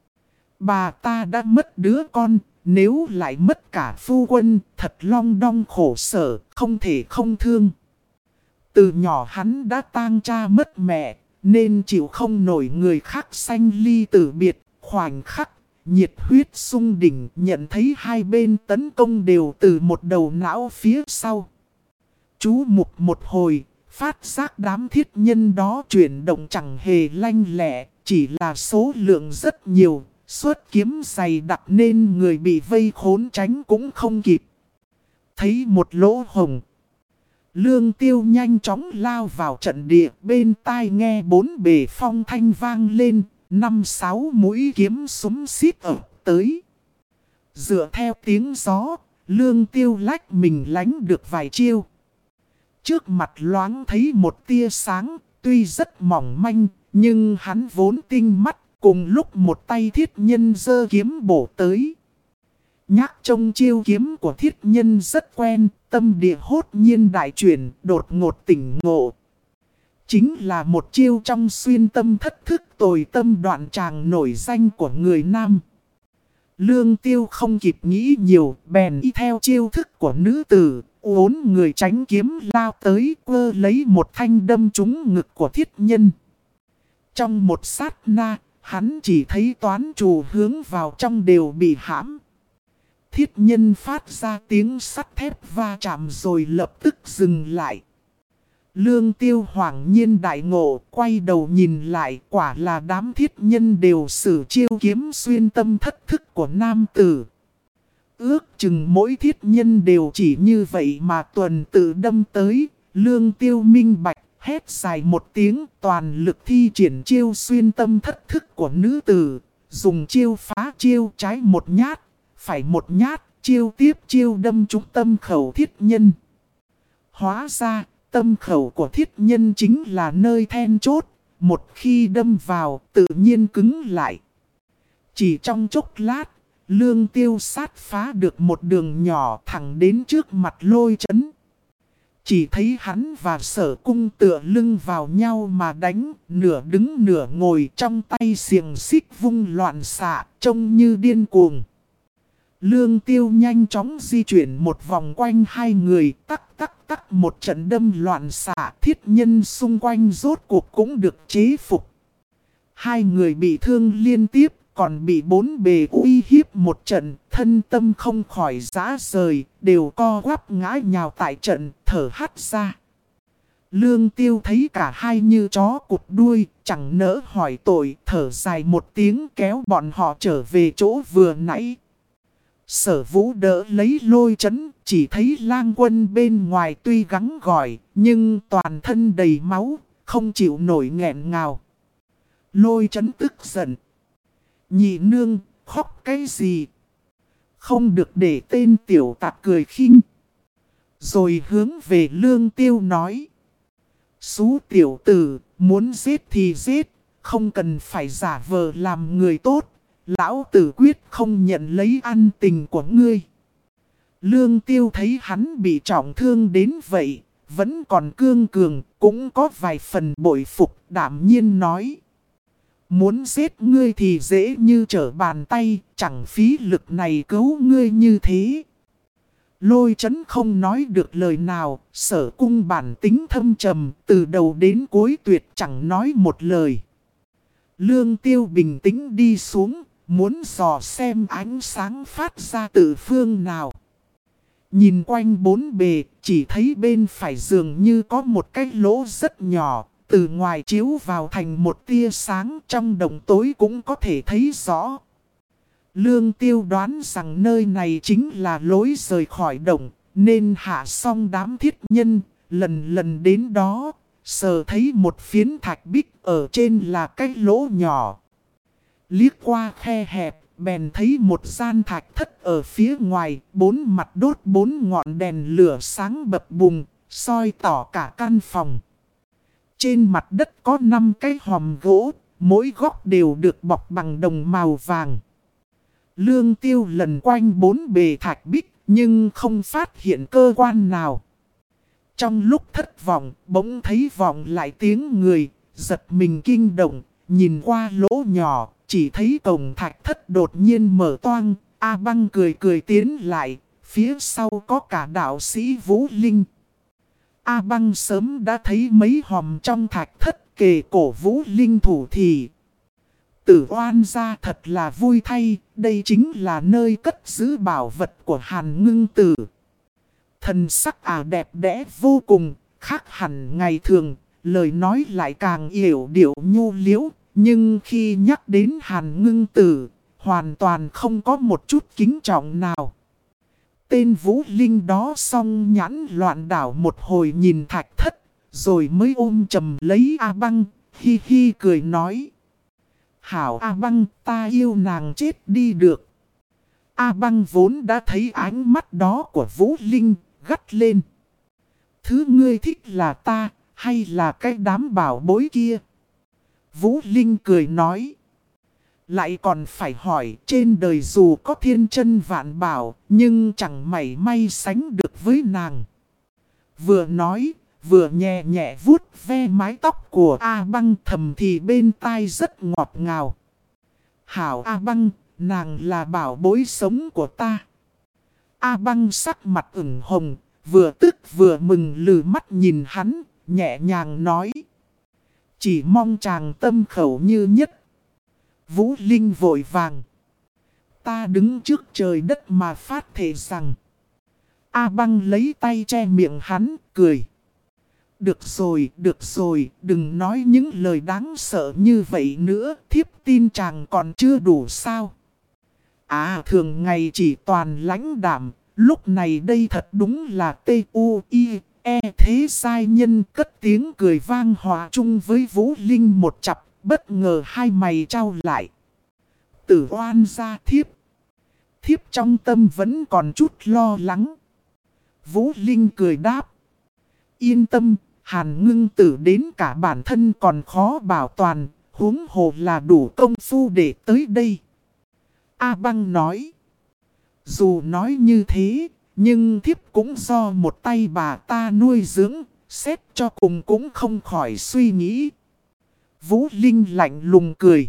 S1: Bà ta đã mất đứa con, nếu lại mất cả phu quân, thật long đong khổ sở, không thể không thương. Từ nhỏ hắn đã tang cha mất mẹ, nên chịu không nổi người khác sanh ly tử biệt, khoảnh khắc. Nhiệt huyết sung đỉnh, nhận thấy hai bên tấn công đều từ một đầu não phía sau. Chú mục một hồi, phát giác đám thiết nhân đó chuyển động chẳng hề lanh lẹ, chỉ là số lượng rất nhiều, xuất kiếm dày đặc nên người bị vây khốn tránh cũng không kịp. Thấy một lỗ hồng, Lương Tiêu nhanh chóng lao vào trận địa, bên tai nghe bốn bề phong thanh vang lên. 5-6 mũi kiếm súng xít ập tới. Dựa theo tiếng gió, Lương Tiêu lách mình lánh được vài chiêu. Trước mặt loáng thấy một tia sáng, tuy rất mỏng manh, nhưng hắn vốn tinh mắt, cùng lúc một tay thiết nhân giơ kiếm bổ tới. Nhắc trông chiêu kiếm của thiết nhân rất quen, tâm địa hốt nhiên đại chuyển, đột ngột tỉnh ngộ. Chính là một chiêu trong xuyên tâm thất thức tồi tâm đoạn tràng nổi danh của người Nam. Lương Tiêu không kịp nghĩ nhiều, bèn y theo chiêu thức của nữ tử, uốn người tránh kiếm lao tới, quơ lấy một thanh đâm trúng ngực của thiết nhân. Trong một sát na, hắn chỉ thấy toán trù hướng vào trong đều bị hãm. Thiết nhân phát ra tiếng sắt thép va chạm rồi lập tức dừng lại. Lương Tiêu hoảng nhiên đại ngộ, quay đầu nhìn lại, quả là đám thiết nhân đều sử chiêu kiếm xuyên tâm thất thức của nam tử. Ước chừng mỗi thiết nhân đều chỉ như vậy mà tuần tự đâm tới. Lương Tiêu minh bạch, hét dài một tiếng, toàn lực thi triển chiêu xuyên tâm thất thức của nữ tử. Dùng chiêu phá chiêu, trái một nhát, phải một nhát, chiêu tiếp chiêu đâm trúng tâm khẩu thiết nhân. Hóa ra, tâm khẩu của thiết nhân chính là nơi then chốt, một khi đâm vào tự nhiên cứng lại. Chỉ trong chốc lát, Lương Tiêu sát phá được một đường nhỏ thẳng đến trước mặt Lôi Chấn. Chỉ thấy hắn và Sở Cung tựa lưng vào nhau mà đánh, nửa đứng nửa ngồi, trong tay xiềng xích vung loạn xạ, trông như điên cuồng. Lương Tiêu nhanh chóng di chuyển một vòng quanh hai người, tắc tắc tắc một trận đâm loạn xạ, thiết nhân xung quanh rốt cuộc cũng được chế phục. Hai người bị thương liên tiếp, còn bị bốn bề uy hiếp một trận, thân tâm không khỏi rã rời, đều co quắp ngã nhào tại trận, thở hắt ra. Lương Tiêu thấy cả hai như chó cụt đuôi, chẳng nỡ hỏi tội, thở dài một tiếng kéo bọn họ trở về chỗ vừa nãy. Sở Vũ đỡ lấy Lôi Chấn, chỉ thấy lang quân bên ngoài tuy gắng gỏi, nhưng toàn thân đầy máu, không chịu nổi nghẹn ngào. Lôi Chấn tức giận. Nhị nương, khóc cái gì? Không được để tên tiểu tặc cười khinh. Rồi hướng về Lương Tiêu nói. Xú tiểu tử, muốn giết thì giết, không cần phải giả vờ làm người tốt. Lão tử quyết không nhận lấy ăn tình của ngươi. Lương Tiêu thấy hắn bị trọng thương đến vậy, vẫn còn cương cường, cũng có vài phần bội phục, đảm nhiên nói. Muốn giết ngươi thì dễ như trở bàn tay, chẳng phí lực này cứu ngươi như thế. Lôi Chấn không nói được lời nào, Sở Cung bản tính thâm trầm, từ đầu đến cuối tuyệt chẳng nói một lời. Lương Tiêu bình tĩnh đi xuống, muốn dò xem ánh sáng phát ra từ phương nào. Nhìn quanh bốn bề, chỉ thấy bên phải dường như có một cái lỗ rất nhỏ, từ ngoài chiếu vào thành một tia sáng, trong đồng tối cũng có thể thấy rõ. Lương Tiêu đoán rằng nơi này chính là lối rời khỏi động, nên hạ xong đám thiết nhân, lần lần đến đó, sờ thấy một phiến thạch bích ở trên là cái lỗ nhỏ. Liếc qua khe hẹp, bèn thấy một gian thạch thất ở phía ngoài, 4 mặt đốt 4 ngọn đèn lửa sáng bập bùng, soi tỏ cả căn phòng. Trên mặt đất có 5 cái hòm gỗ, mỗi góc đều được bọc bằng đồng màu vàng. Lương Tiêu lần quanh 4 bề thạch bích, nhưng không phát hiện cơ quan nào. Trong lúc thất vọng, bỗng thấy vọng lại tiếng người, giật mình kinh động, nhìn qua lỗ nhỏ, chỉ thấy cổng thạch thất đột nhiên mở toang. A Băng cười cười tiến lại, phía sau có cả đạo sĩ Vũ Linh. A Băng sớm đã thấy mấy hòm trong thạch thất kề cổ Vũ Linh thủ thì. Tử Oan gia thật là vui thay, đây chính là nơi cất giữ bảo vật của Hàn Ngưng Tử. Thần sắc đẹp đẽ vô cùng, khác hẳn ngày thường, lời nói lại càng yểu điệu nhu liễu, nhưng khi nhắc đến Hàn Ngưng Tử, hoàn toàn không có một chút kính trọng nào. Tên Vũ Linh đó song nhãn loạn đảo một hồi nhìn thạch thất, rồi mới ôm chầm lấy A Băng, hi hi cười nói. Hảo A Băng, ta yêu nàng chết đi được. A Băng vốn đã thấy ánh mắt đó của Vũ Linh, gắt lên. Thứ ngươi thích là ta, hay là cái đám bảo bối kia? Vũ Linh cười nói. Lại còn phải hỏi, trên đời dù có thiên chân vạn bảo, nhưng chẳng mảy may sánh được với nàng. Vừa nói, vừa nhẹ nhẹ vuốt ve mái tóc của A Băng, thầm thì bên tai rất ngọt ngào. Hảo A Băng, nàng là bảo bối sống của ta. A Băng sắc mặt ửng hồng, vừa tức vừa mừng lừ mắt nhìn hắn, nhẹ nhàng nói. Chỉ mong chàng tâm khẩu như nhất. Vũ Linh vội vàng. Ta đứng trước trời đất mà phát thề rằng. A Băng lấy tay che miệng hắn, cười. Được rồi, đừng nói những lời đáng sợ như vậy nữa, thiếp tin chàng còn chưa đủ sao. Thường ngày chỉ toàn lãnh đạm, lúc này đây thật đúng là T-U-I-E thế sai nhân. Cất tiếng cười vang hòa chung với Vũ Linh một chặp, bất ngờ hai mày trao lại. Tử Oan gia thiếp. Thiếp trong tâm vẫn còn chút lo lắng. Vũ Linh cười đáp. Yên tâm, Hàn Ngưng Tử đến cả bản thân còn khó bảo toàn, huống hồ là đủ công phu để tới đây. A Băng nói. Dù nói như thế, nhưng thiếp cũng do một tay bà ta nuôi dưỡng, xét cho cùng cũng không khỏi suy nghĩ. Vũ Linh lạnh lùng cười.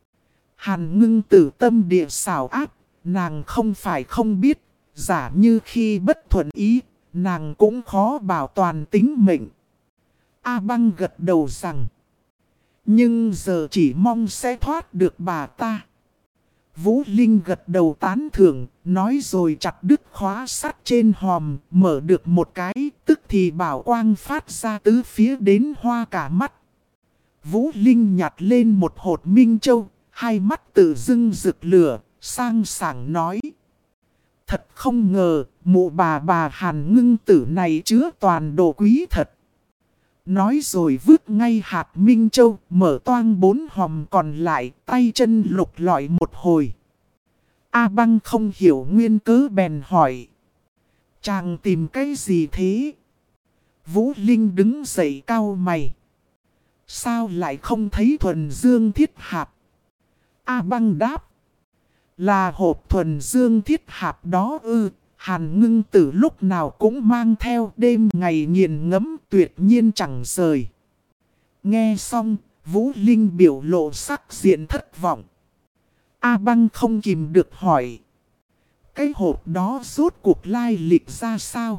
S1: Hàn Ngưng Tử tâm địa xảo ác, nàng không phải không biết, giả như khi bất thuận ý, nàng cũng khó bảo toàn tính mệnh. A Băng gật đầu rằng. Nhưng giờ chỉ mong sẽ thoát được bà ta. Vũ Linh gật đầu tán thưởng, nói rồi chặt đứt khóa sắt trên hòm, mở được một cái, tức thì bảo quang phát ra tứ phía đến hoa cả mắt. Vũ Linh nhặt lên một hột minh châu, hai mắt tự dưng rực lửa, sang sảng nói. Thật không ngờ, mụ bà Hàn Ngưng Tử này chứa toàn đồ quý thật. Nói rồi vứt ngay hạt minh châu, mở toang 4 hòm còn lại, tay chân lục lọi một hồi. A Băng không hiểu nguyên cớ bèn hỏi. Chàng tìm cái gì thế? Vũ Linh đứng dậy cau mày. Sao lại không thấy thuần dương thiết hạp? A Băng đáp. Là hộp thuần dương thiết hạp đó ư. Hàn Ngưng Tử lúc nào cũng mang theo, đêm ngày nghiền ngẫm tuyệt nhiên chẳng rời. Nghe xong, Vũ Linh biểu lộ sắc diện thất vọng. A Băng không kìm được hỏi. Cái hộp đó rốt cuộc lai lịch ra sao?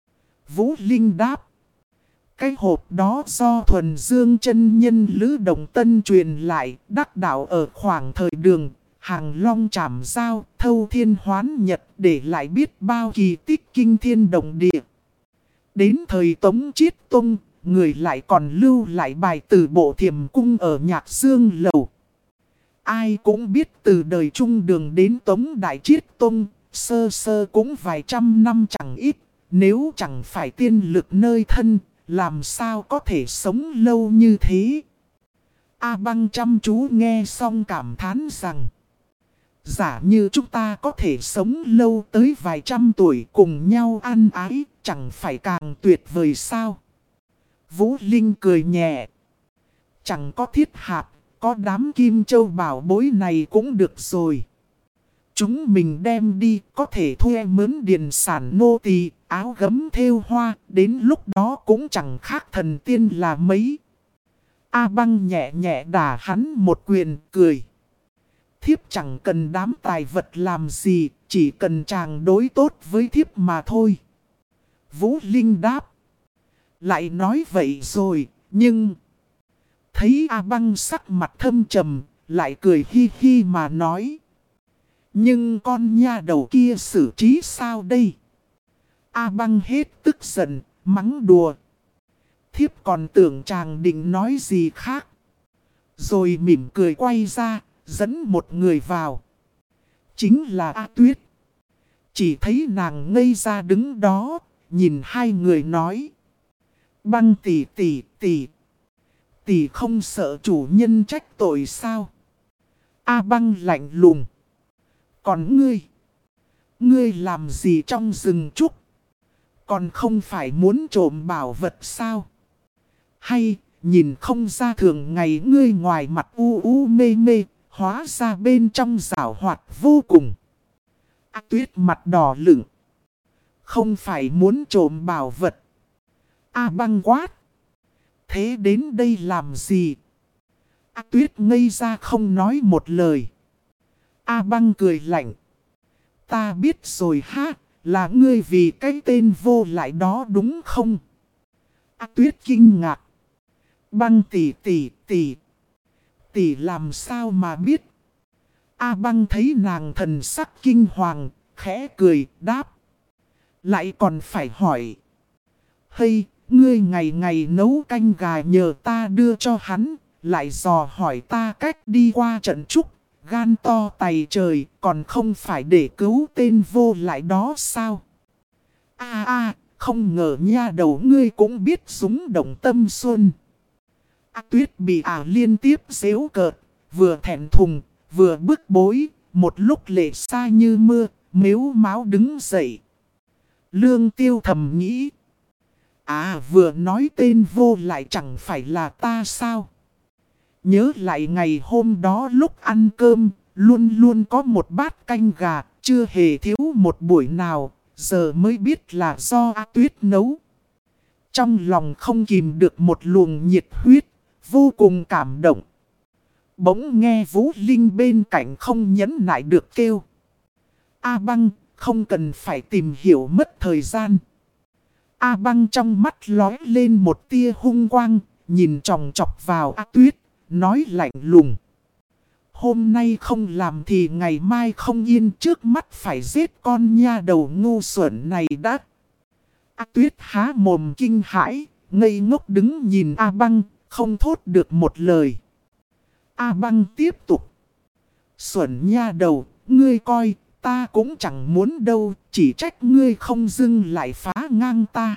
S1: Vũ Linh đáp. Cái hộp đó do thuần dương chân nhân Lữ Đồng Tân truyền lại, đắc đạo ở khoảng thời đường. Hàng long trảm giao, thâu thiên hoán nhật, để lại biết bao kỳ tích kinh thiên động địa. Đến thời Tống Chiết Tông, người lại còn lưu lại bài từ bộ Thiểm Cung ở Nhạc Dương Lầu. Ai cũng biết từ đời Trung Đường đến Tống Đại Chiết Tông, sơ sơ cũng vài trăm năm chẳng ít, nếu chẳng phải tiên lực nơi thân, làm sao có thể sống lâu như thế? A Băng chăm chú nghe xong cảm thán rằng, giả như chúng ta có thể sống lâu tới vài trăm tuổi cùng nhau ăn ái, chẳng phải càng tuyệt vời sao? Vũ Linh cười nhẹ. Chẳng có thiết hạp, có đám kim châu bảo bối này cũng được rồi. Chúng mình đem đi, có thể thuê mướn điền sản nô tỳ, áo gấm thêu hoa, đến lúc đó cũng chẳng khác thần tiên là mấy. A Băng nhẹ nhẹ đả hắn một quyền, cười. Thiếp chẳng cần đám tài vật làm gì, chỉ cần chàng đối tốt với thiếp mà thôi. Vũ Linh đáp. Lại nói vậy rồi, nhưng... Thấy A Băng sắc mặt thâm trầm, lại cười hi hi mà nói. Nhưng con nha đầu kia xử trí sao đây? A Băng hết tức giận, mắng đùa. Thiếp còn tưởng chàng định nói gì khác. Rồi mỉm cười quay ra, dẫn một người vào. Chính là A Tuyết. Chỉ thấy nàng ngây ra đứng đó, nhìn hai người nói. Băng tỷ tỷ tỷ. Tỷ không sợ chủ nhân trách tội sao? A Băng lạnh lùng. Còn ngươi? Ngươi làm gì trong rừng trúc? Còn không phải muốn trộm bảo vật sao? Hay, nhìn không ra thường ngày ngươi ngoài mặt u u mê mê, hóa ra bên trong giảo hoạt vô cùng. A Tuyết mặt đỏ lửng. Không phải muốn trộm bảo vật. A Băng quát. Thế đến đây làm gì? A Tuyết ngây ra không nói một lời. A Băng cười lạnh. Ta biết rồi ha, là ngươi vì cái tên vô lại đó đúng không? A Tuyết kinh ngạc. Băng tỷ tỷ tỷ. Tỷ làm sao mà biết? A Băng thấy nàng thần sắc kinh hoàng, khẽ cười, đáp. Lại còn phải hỏi. Hay, ngươi ngày ngày nấu canh gà nhờ ta đưa cho hắn, lại dò hỏi ta cách đi qua trận trúc, gan to tày trời, còn không phải để cứu tên vô lại đó sao? Không ngờ nha đầu ngươi cũng biết súng động tâm xuân. A Tuyết bị liên tiếp giễu cợt, vừa thẹn thùng, vừa bức bối, một lúc lệ xa như mưa, mếu máo đứng dậy. Lương Tiêu thầm nghĩ. Vừa nói tên vô lại chẳng phải là ta sao? Nhớ lại ngày hôm đó lúc ăn cơm, luôn luôn có một bát canh gà, chưa hề thiếu một buổi nào, giờ mới biết là do A Tuyết nấu. Trong lòng không kìm được một luồng nhiệt huyết, vô cùng cảm động. Bỗng nghe Vũ Linh bên cạnh không nhẫn nại được kêu. A Băng, không cần phải tìm hiểu mất thời gian. A Băng trong mắt lóe lên một tia hung quang, nhìn chòng chọc vào A Tuyết, nói lạnh lùng. Hôm nay không làm thì ngày mai không yên, trước mắt phải giết con nha đầu ngu xuẩn này đã. A Tuyết há mồm kinh hãi, ngây ngốc đứng nhìn A Băng, không thốt được một lời. A Băng tiếp tục. Xuẩn nha đầu, ngươi coi, ta cũng chẳng muốn đâu, chỉ trách ngươi không dưng lại phá ngang ta.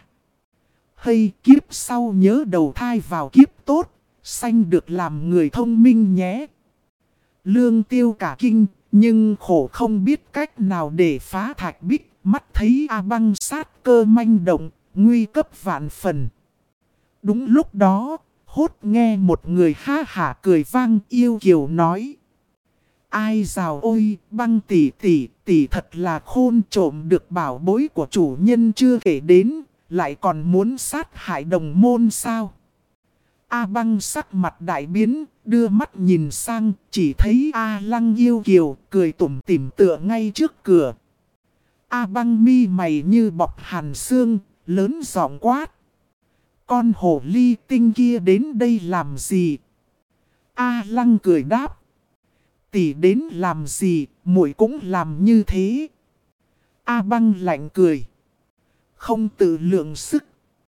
S1: Hay kiếp sau nhớ đầu thai vào kiếp tốt, sanh được làm người thông minh nhé. Lương Tiêu cả kinh, nhưng khổ không biết cách nào để phá thạch bích, mắt thấy A Băng sát cơ manh động, nguy cấp vạn phần. Đúng lúc đó, hốt nghe một người ha hả cười vang yêu kiều nói. Ai rào ôi, Băng tỷ tỷ, tỷ thật là khôn, trộm được bảo bối của chủ nhân chưa kể đến, lại còn muốn sát hại đồng môn sao? A Băng sắc mặt đại biến, đưa mắt nhìn sang, chỉ thấy A Lăng yêu kiều, cười tủm tỉm tựa ngay trước cửa. A Băng mi mày như bọc hàn xương, lớn giọng quát. Con hổ ly tinh kia đến đây làm gì? A Lăng cười đáp. Tỷ đến làm gì, muội cũng làm như thế. A Băng lạnh cười. Không tự lượng sức.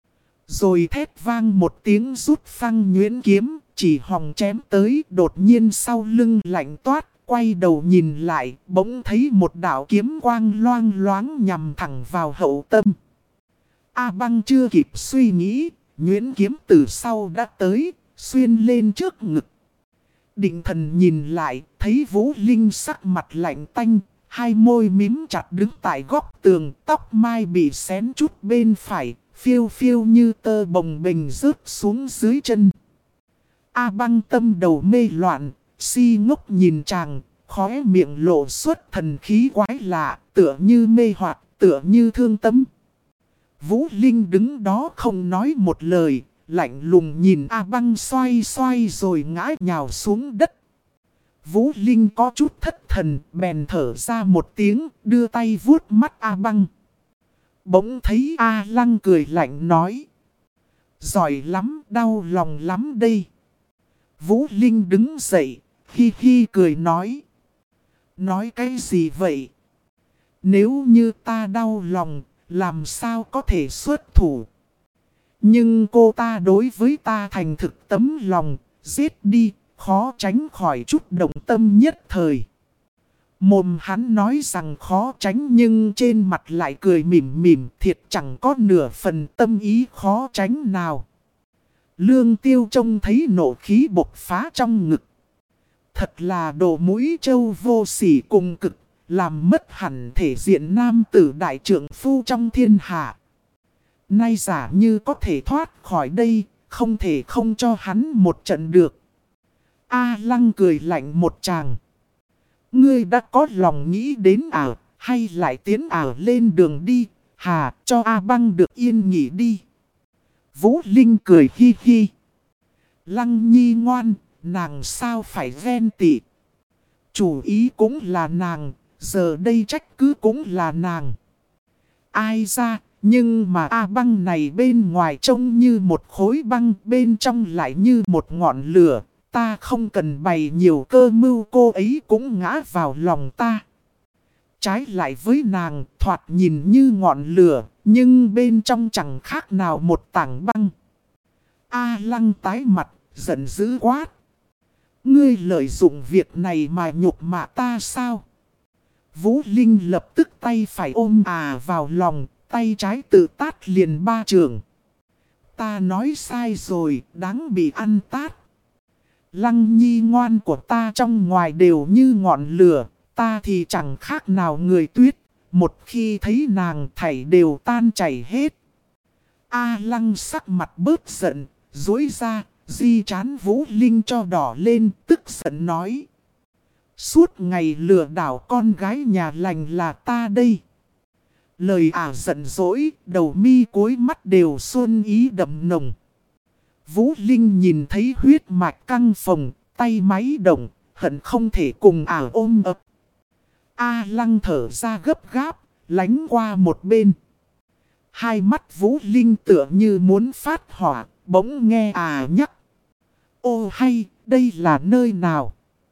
S1: Rồi thét vang một tiếng rút phăng nhuyễn kiếm, chỉ hòng chém tới, đột nhiên sau lưng lạnh toát, quay đầu nhìn lại, bỗng thấy một đạo kiếm quang loang loáng nhằm thẳng vào hậu tâm. A Băng chưa kịp suy nghĩ, nhuyễn kiếm từ sau đã tới, xuyên lên trước ngực. Định thần nhìn lại, thấy Vũ Linh sắc mặt lạnh tanh, hai môi mím chặt đứng tại góc tường, tóc mai bị xén chút bên phải, phiêu phiêu như tơ bồng bềnh rớt xuống dưới chân. A Băng tâm đầu mê loạn, si ngốc nhìn chàng, khóe miệng lộ xuất thần khí quái lạ, tựa như mê hoặc, tựa như thương tâm. Vũ Linh đứng đó không nói một lời, lạnh lùng nhìn A Băng xoay xoay rồi ngã nhào xuống đất. Vũ Linh có chút thất thần, bèn thở ra một tiếng, đưa tay vuốt mắt A Băng. Bỗng thấy A Lăng cười lạnh nói: giỏi lắm, đau lòng lắm đây. Vũ Linh đứng dậy, hi hi cười nói: nói cái gì vậy? Nếu như ta đau lòng, làm sao có thể xuất thủ? Nhưng cô ta đối với ta thành thực tấm lòng, giết đi, khó tránh khỏi chút động tâm nhất thời. Mồm hắn nói rằng khó tránh nhưng trên mặt lại cười mỉm mỉm, thiệt chẳng có nửa phần tâm ý khó tránh nào. Lương Tiêu trông thấy nộ khí bộc phá trong ngực. Thật là đồ mũi trâu vô sỉ cùng cực, làm mất hẳn thể diện nam tử đại trượng phu trong thiên hạ. Nay giả như có thể thoát khỏi đây, không thể không cho hắn một trận được. A Lăng cười lạnh một tràng. Ngươi đã có lòng nghĩ đến hay lại tiến lên đường đi, cho A Băng được yên nghỉ đi. Vũ Linh cười hi hi. Lăng Nhi ngoan, nàng sao phải ghen tị. Chủ ý cũng là nàng, giờ đây trách cứ cũng là nàng. Ai ra, nhưng mà A Băng này bên ngoài trông như một khối băng, bên trong lại như một ngọn lửa. Ta không cần bày nhiều cơ mưu, cô ấy cũng ngã vào lòng ta. Trái lại với nàng, thoạt nhìn như ngọn lửa, nhưng bên trong chẳng khác nào một tảng băng. A Lăng tái mặt, giận dữ quát. Ngươi lợi dụng việc này mà nhục mạ ta sao? Vũ Linh lập tức tay phải ôm vào lòng, tay trái tự tát liền 3 trường. Ta nói sai rồi, đáng bị ăn tát. Lăng Nhi ngoan của ta trong ngoài đều như ngọn lửa, ta thì chẳng khác nào người tuyết, một khi thấy nàng thảy đều tan chảy hết. A Lăng sắc mặt bớt giận, dối ra, di trán Vũ Linh cho đỏ lên, tức giận nói. Suốt ngày lừa đảo con gái nhà lành là ta đây. Lời giận dỗi, đầu mi cuối mắt đều xuân ý đậm nồng. Vũ Linh nhìn thấy huyết mạch căng phồng, tay máy động, hận không thể cùng ôm ấp. A Lăng thở ra gấp gáp, lánh qua một bên. Hai mắt Vũ Linh tựa như muốn phát hỏa, bỗng nghe nhắc. Ô hay, đây là nơi nào?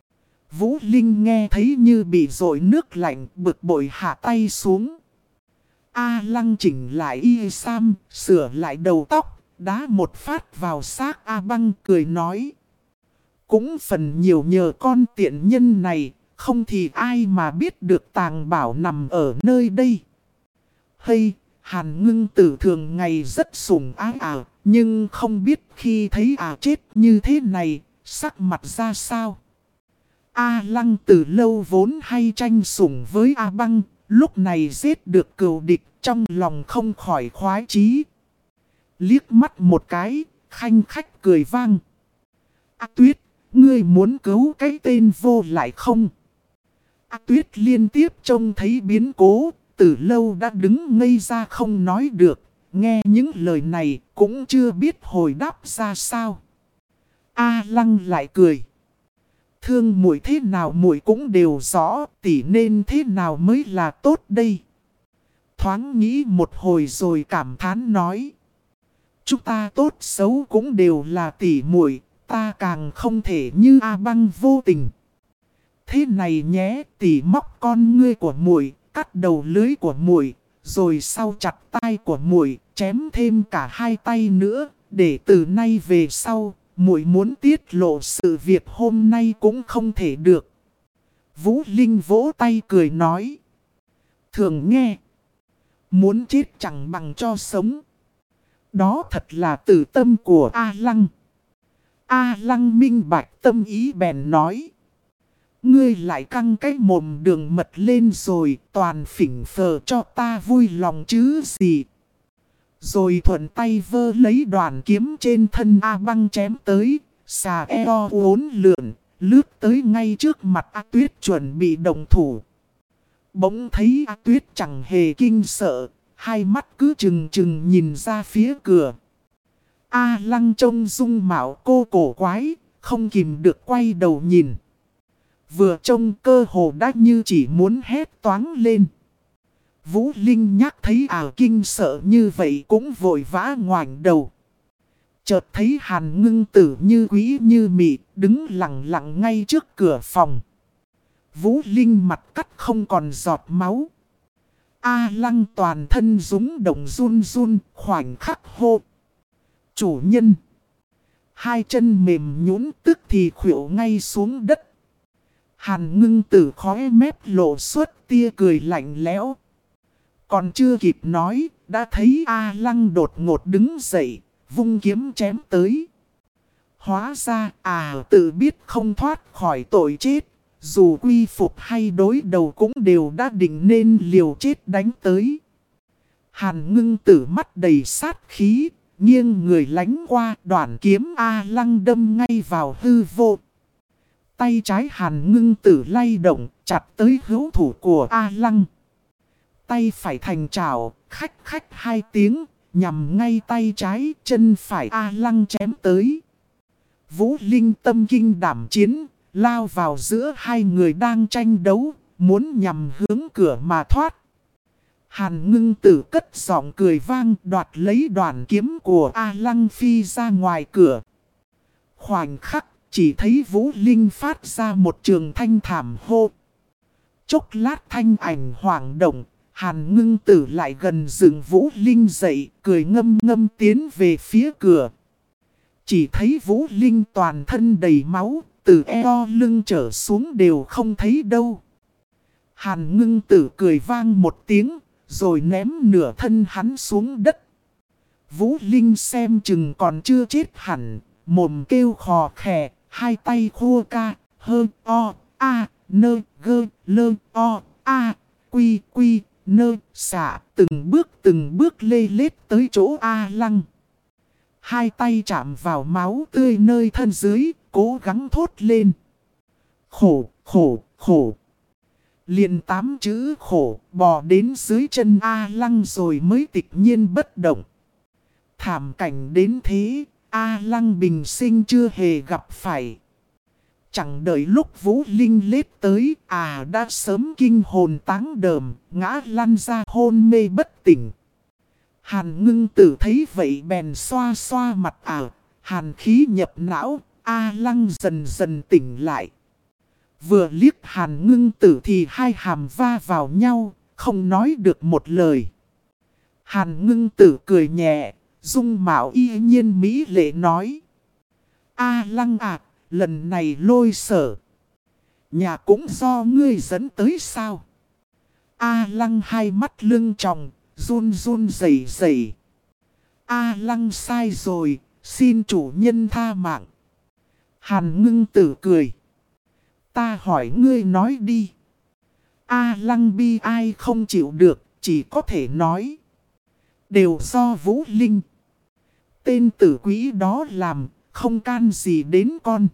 S1: Vũ Linh nghe thấy như bị dội nước lạnh, bực bội hạ tay xuống. A Lăng chỉnh lại y sam, sửa lại đầu tóc, đá một phát vào xác A Băng, cười nói. Cũng phần nhiều nhờ con tiện nhân này, không thì ai mà biết được tàng bảo nằm ở nơi đây. Hay, Hàn Ngưng Tử thường ngày rất sủng ái nhưng không biết khi thấy chết như thế này, sắc mặt ra sao. A Lăng từ lâu vốn hay tranh sủng với A Băng, lúc này giết được cừu địch, trong lòng không khỏi khoái chí. Liếc mắt một cái, khanh khách cười vang. Tuyết, ngươi muốn cứu cái tên vô lại không? Tuyết liên tiếp trông thấy biến cố, từ lâu đã đứng ngây ra không nói được. Nghe những lời này cũng chưa biết hồi đáp ra sao. A Lăng lại cười. Thương muội thế nào muội cũng đều rõ, tỷ nên thế nào mới là tốt đây. Thoáng nghĩ một hồi rồi cảm thán nói. Chúng ta tốt xấu cũng đều là tỷ muội, ta càng không thể như A Băng vô tình. Thế này nhé, tỷ móc con ngươi của muội, cắt đầu lưới của muội, rồi sau chặt tai của muội, chém thêm cả 2 tay nữa, để từ nay về sau, muội muốn tiết lộ sự việc hôm nay cũng không thể được. Vũ Linh vỗ tay cười nói. Thường nghe, muốn chết chẳng bằng cho sống. Đó thật là từ tâm của A Lăng. A Lăng minh bạch tâm ý bèn nói. Ngươi lại căng cái mồm đường mật lên rồi toàn phỉnh phờ cho ta vui lòng chứ gì. Rồi thuận tay vơ lấy đoàn kiếm trên thân A Băng chém tới, xà eo uốn lượn, lướt tới ngay trước mặt A Tuyết chuẩn bị động thủ. Bỗng thấy A Tuyết chẳng hề kinh sợ, hai mắt cứ trừng trừng nhìn ra phía cửa. A Lăng trông dung mạo cô cổ quái, không kìm được quay đầu nhìn. Vừa trông cơ hồ đã như chỉ muốn hét toáng lên. Vũ Linh nhắc thấy kinh sợ như vậy cũng vội vã ngoảnh đầu. Chợt thấy Hàn Ngưng Tử như quý như mị, đứng lặng lặng ngay trước cửa phòng. Vũ Linh mặt cắt không còn giọt máu. A Lăng toàn thân rúng động run run, khoảnh khắc hô. Chủ nhân! Hai chân mềm nhũn tức thì khuỵu ngay xuống đất. Hàn Ngưng Tử khóe mép lộ xuất tia cười lạnh lẽo. Còn chưa kịp nói, đã thấy A Lăng đột ngột đứng dậy, vung kiếm chém tới. Hóa ra tự biết không thoát khỏi tội chết, dù quy phục hay đối đầu cũng đều đã định nên liều chết đánh tới. Hàn Ngưng Tử mắt đầy sát khí, nghiêng người lánh qua, đoạn kiếm A Lăng đâm ngay vào hư vô. Tay trái Hàn Ngưng Tử lay động, chặt tới hữu thủ của A Lăng. Tay phải thành trảo, khách khách hai tiếng, nhằm ngay tay trái, chân phải A Lăng chém tới. Vũ Linh tâm kinh đảm chiến, lao vào giữa hai người đang tranh đấu, muốn nhằm hướng cửa mà thoát. Hàn Ngưng Tử cất giọng cười vang, đoạt lấy đoàn kiếm của A Lăng phi ra ngoài cửa. Khoảnh khắc, chỉ thấy Vũ Linh phát ra một trường thanh thảm hô. Chốc lát thanh ảnh hoảng động, Hàn Ngưng Tử lại gần dựng Vũ Linh dậy, cười ngâm ngâm tiến về phía cửa. Chỉ thấy Vũ Linh toàn thân đầy máu, từ eo lưng trở xuống đều không thấy đâu. Hàn Ngưng Tử cười vang một tiếng, rồi ném nửa thân hắn xuống đất. Vũ Linh xem chừng còn chưa chết hẳn, mồm kêu khò khè, hai tay khua ca, hơ o, a, nơ, gơ, lơ, o, a, quy, quy, nơ, xả, từng bước lê lết tới chỗ A Lăng. Hai tay chạm vào máu tươi nơi thân dưới, cố gắng thốt lên. Khổ, khổ, khổ. Liền 8 chữ khổ bò đến dưới chân A Lăng rồi mới tịch nhiên bất động. Thảm cảnh đến thế, A Lăng bình sinh chưa hề gặp phải. Chẳng đợi lúc Vũ Linh lết tới, đã sớm kinh hồn táng đờm, ngã lăn ra hôn mê bất tỉnh. Hàn Ngưng Tử thấy vậy bèn xoa xoa mặt hàn khí nhập não, A Lăng dần dần tỉnh lại. Vừa liếc Hàn Ngưng Tử thì hai hàm va vào nhau, không nói được một lời. Hàn Ngưng Tử cười nhẹ, dung mạo y nhiên mỹ lệ nói. A Lăng lần này Lôi Sở. Nhà cũng do ngươi dẫn tới sao? A Lăng hai mắt lưng tròng, run run rẩy rẩy. A Lăng sai rồi, xin chủ nhân tha mạng. Hàn Ngưng Tử cười. Ta hỏi ngươi nói đi. A Lăng bi ai không chịu được, chỉ có thể nói. Đều do Vũ Linh. Tên tử quỷ đó làm, không can gì đến con.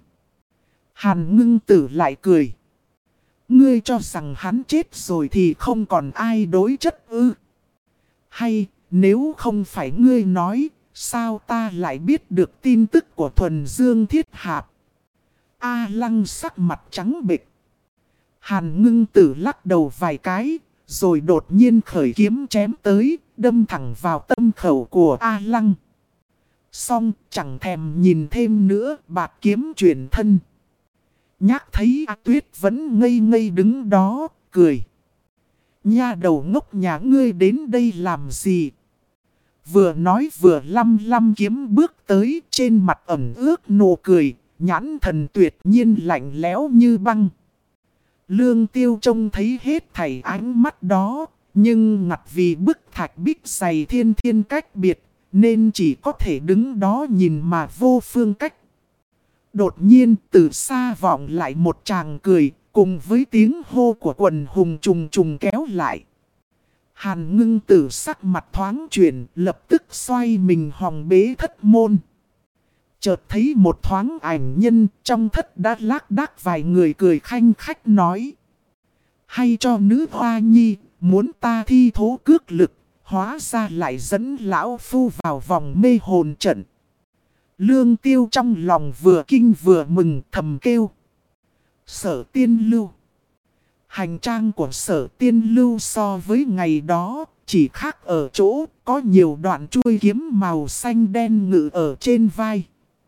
S1: Hàn Ngưng Tử lại cười. Ngươi cho rằng hắn chết rồi thì không còn ai đối chất ư? Hay, nếu không phải ngươi nói, sao ta lại biết được tin tức của Thuần Dương Thiết Hạp? A Lăng sắc mặt trắng bệch. Hàn Ngưng Tử lắc đầu vài cái, rồi đột nhiên khởi kiếm chém tới, đâm thẳng vào tâm khẩu của A Lăng. Xong, chẳng thèm nhìn thêm nữa, bạt kiếm chuyển thân. Nhác thấy A Tuyết vẫn ngây ngây đứng đó, cười. Nha đầu ngốc nhà ngươi đến đây làm gì? Vừa nói vừa lăm lăm kiếm bước tới, trên mặt ẩn ước nụ cười, nhãn thần tuyệt nhiên lạnh lẽo như băng. Lương Tiêu trông thấy hết thảy ánh mắt đó, nhưng ngặt vì bức thạch bích dày thiên thiên cách biệt, nên chỉ có thể đứng đó nhìn mà vô phương cách. Đột nhiên từ xa vọng lại một tràng cười, cùng với tiếng hô của quần hùng trùng trùng kéo lại. Hàn Ngưng Tử sắc mặt thoáng chuyển, lập tức xoay mình hòng bế thất môn. Chợt thấy một thoáng ảnh nhân trong thất đã lác đác vài người cười khanh khách nói. Hay cho nữ hoa nhi, muốn ta thi thố cước lực, hóa ra lại dẫn lão phu vào vòng mê hồn trận. Lương Tiêu trong lòng vừa kinh vừa mừng thầm kêu. Sở Tiên Lưu. Hành trang của Sở Tiên Lưu so với ngày đó chỉ khác ở chỗ có nhiều đoạn chuôi kiếm màu xanh đen ngự ở trên vai.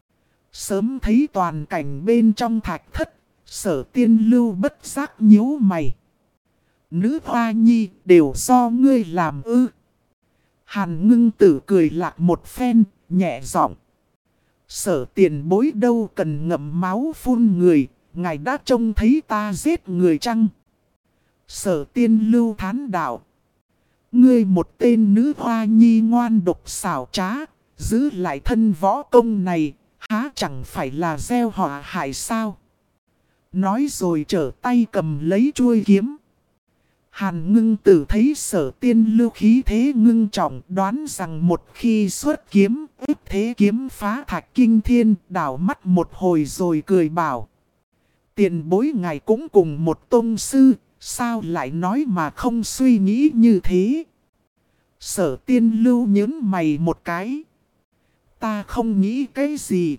S1: Sớm thấy toàn cảnh bên trong thạch thất, Sở Tiên Lưu bất giác nhíu mày. Nữ hoa nhi đều do ngươi làm ư. Hàn Ngưng Tử cười lạc một phen, nhẹ giọng. Sở tiền bối đâu cần ngậm máu phun người, ngài đã trông thấy ta giết người chăng? Sở Tiên Lưu thán đạo. Ngươi một tên nữ hoa nhi ngoan độc xảo trá, giữ lại thân võ công này, há chẳng phải là gieo họa hại sao? Nói rồi trở tay cầm lấy chuôi kiếm. Hàn Ngưng Tử thấy Sở Tiên Lưu khí thế ngưng trọng, đoán rằng một khi xuất kiếm, ức thế kiếm phá thạch kinh thiên, đảo mắt một hồi rồi cười bảo. Tiền bối ngài cũng cùng một tông sư, sao lại nói mà không suy nghĩ như thế? Sở Tiên Lưu nhớn mày một cái. Ta không nghĩ cái gì.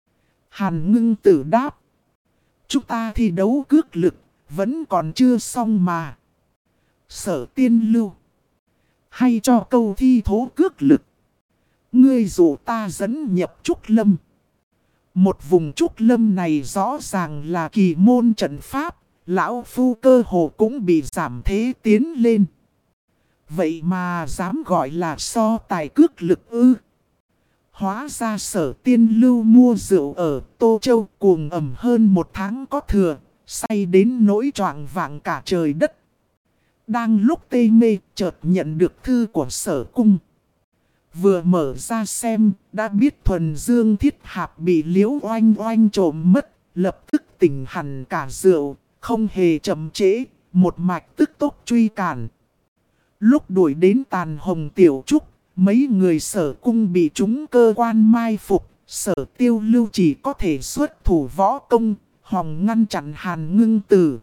S1: Hàn Ngưng Tử đáp. Chúng ta thi đấu cước lực, vẫn còn chưa xong mà. Sở Tiên Lưu. Hay cho câu thi thố cước lực. Ngươi dụ ta dẫn nhập Trúc Lâm. Một vùng Trúc Lâm này rõ ràng là kỳ môn trận pháp. Lão phu cơ hồ cũng bị giảm thế tiến lên. Vậy mà dám gọi là so tài cước lực ư. Hóa ra Sở Tiên Lưu mua rượu ở Tô Châu cuồng ẩm hơn một tháng có thừa. Say đến nỗi choạng vạng cả trời đất. Đang lúc tê mê chợt nhận được thư của Sở Cung. Vừa mở ra xem đã biết Thuần Dương Thiết Hạp bị Liễu Oanh Oanh trộm mất. Lập tức tỉnh hẳn cả rượu. Không hề chậm trễ, một mạch tức tốc truy cản. Lúc đuổi đến Tàn Hồng Tiểu Trúc, mấy người Sở Cung bị chúng cơ quan mai phục. Sở Tiêu Lưu chỉ có thể xuất thủ võ công, hòng ngăn chặn Hàn Ngưng Tử.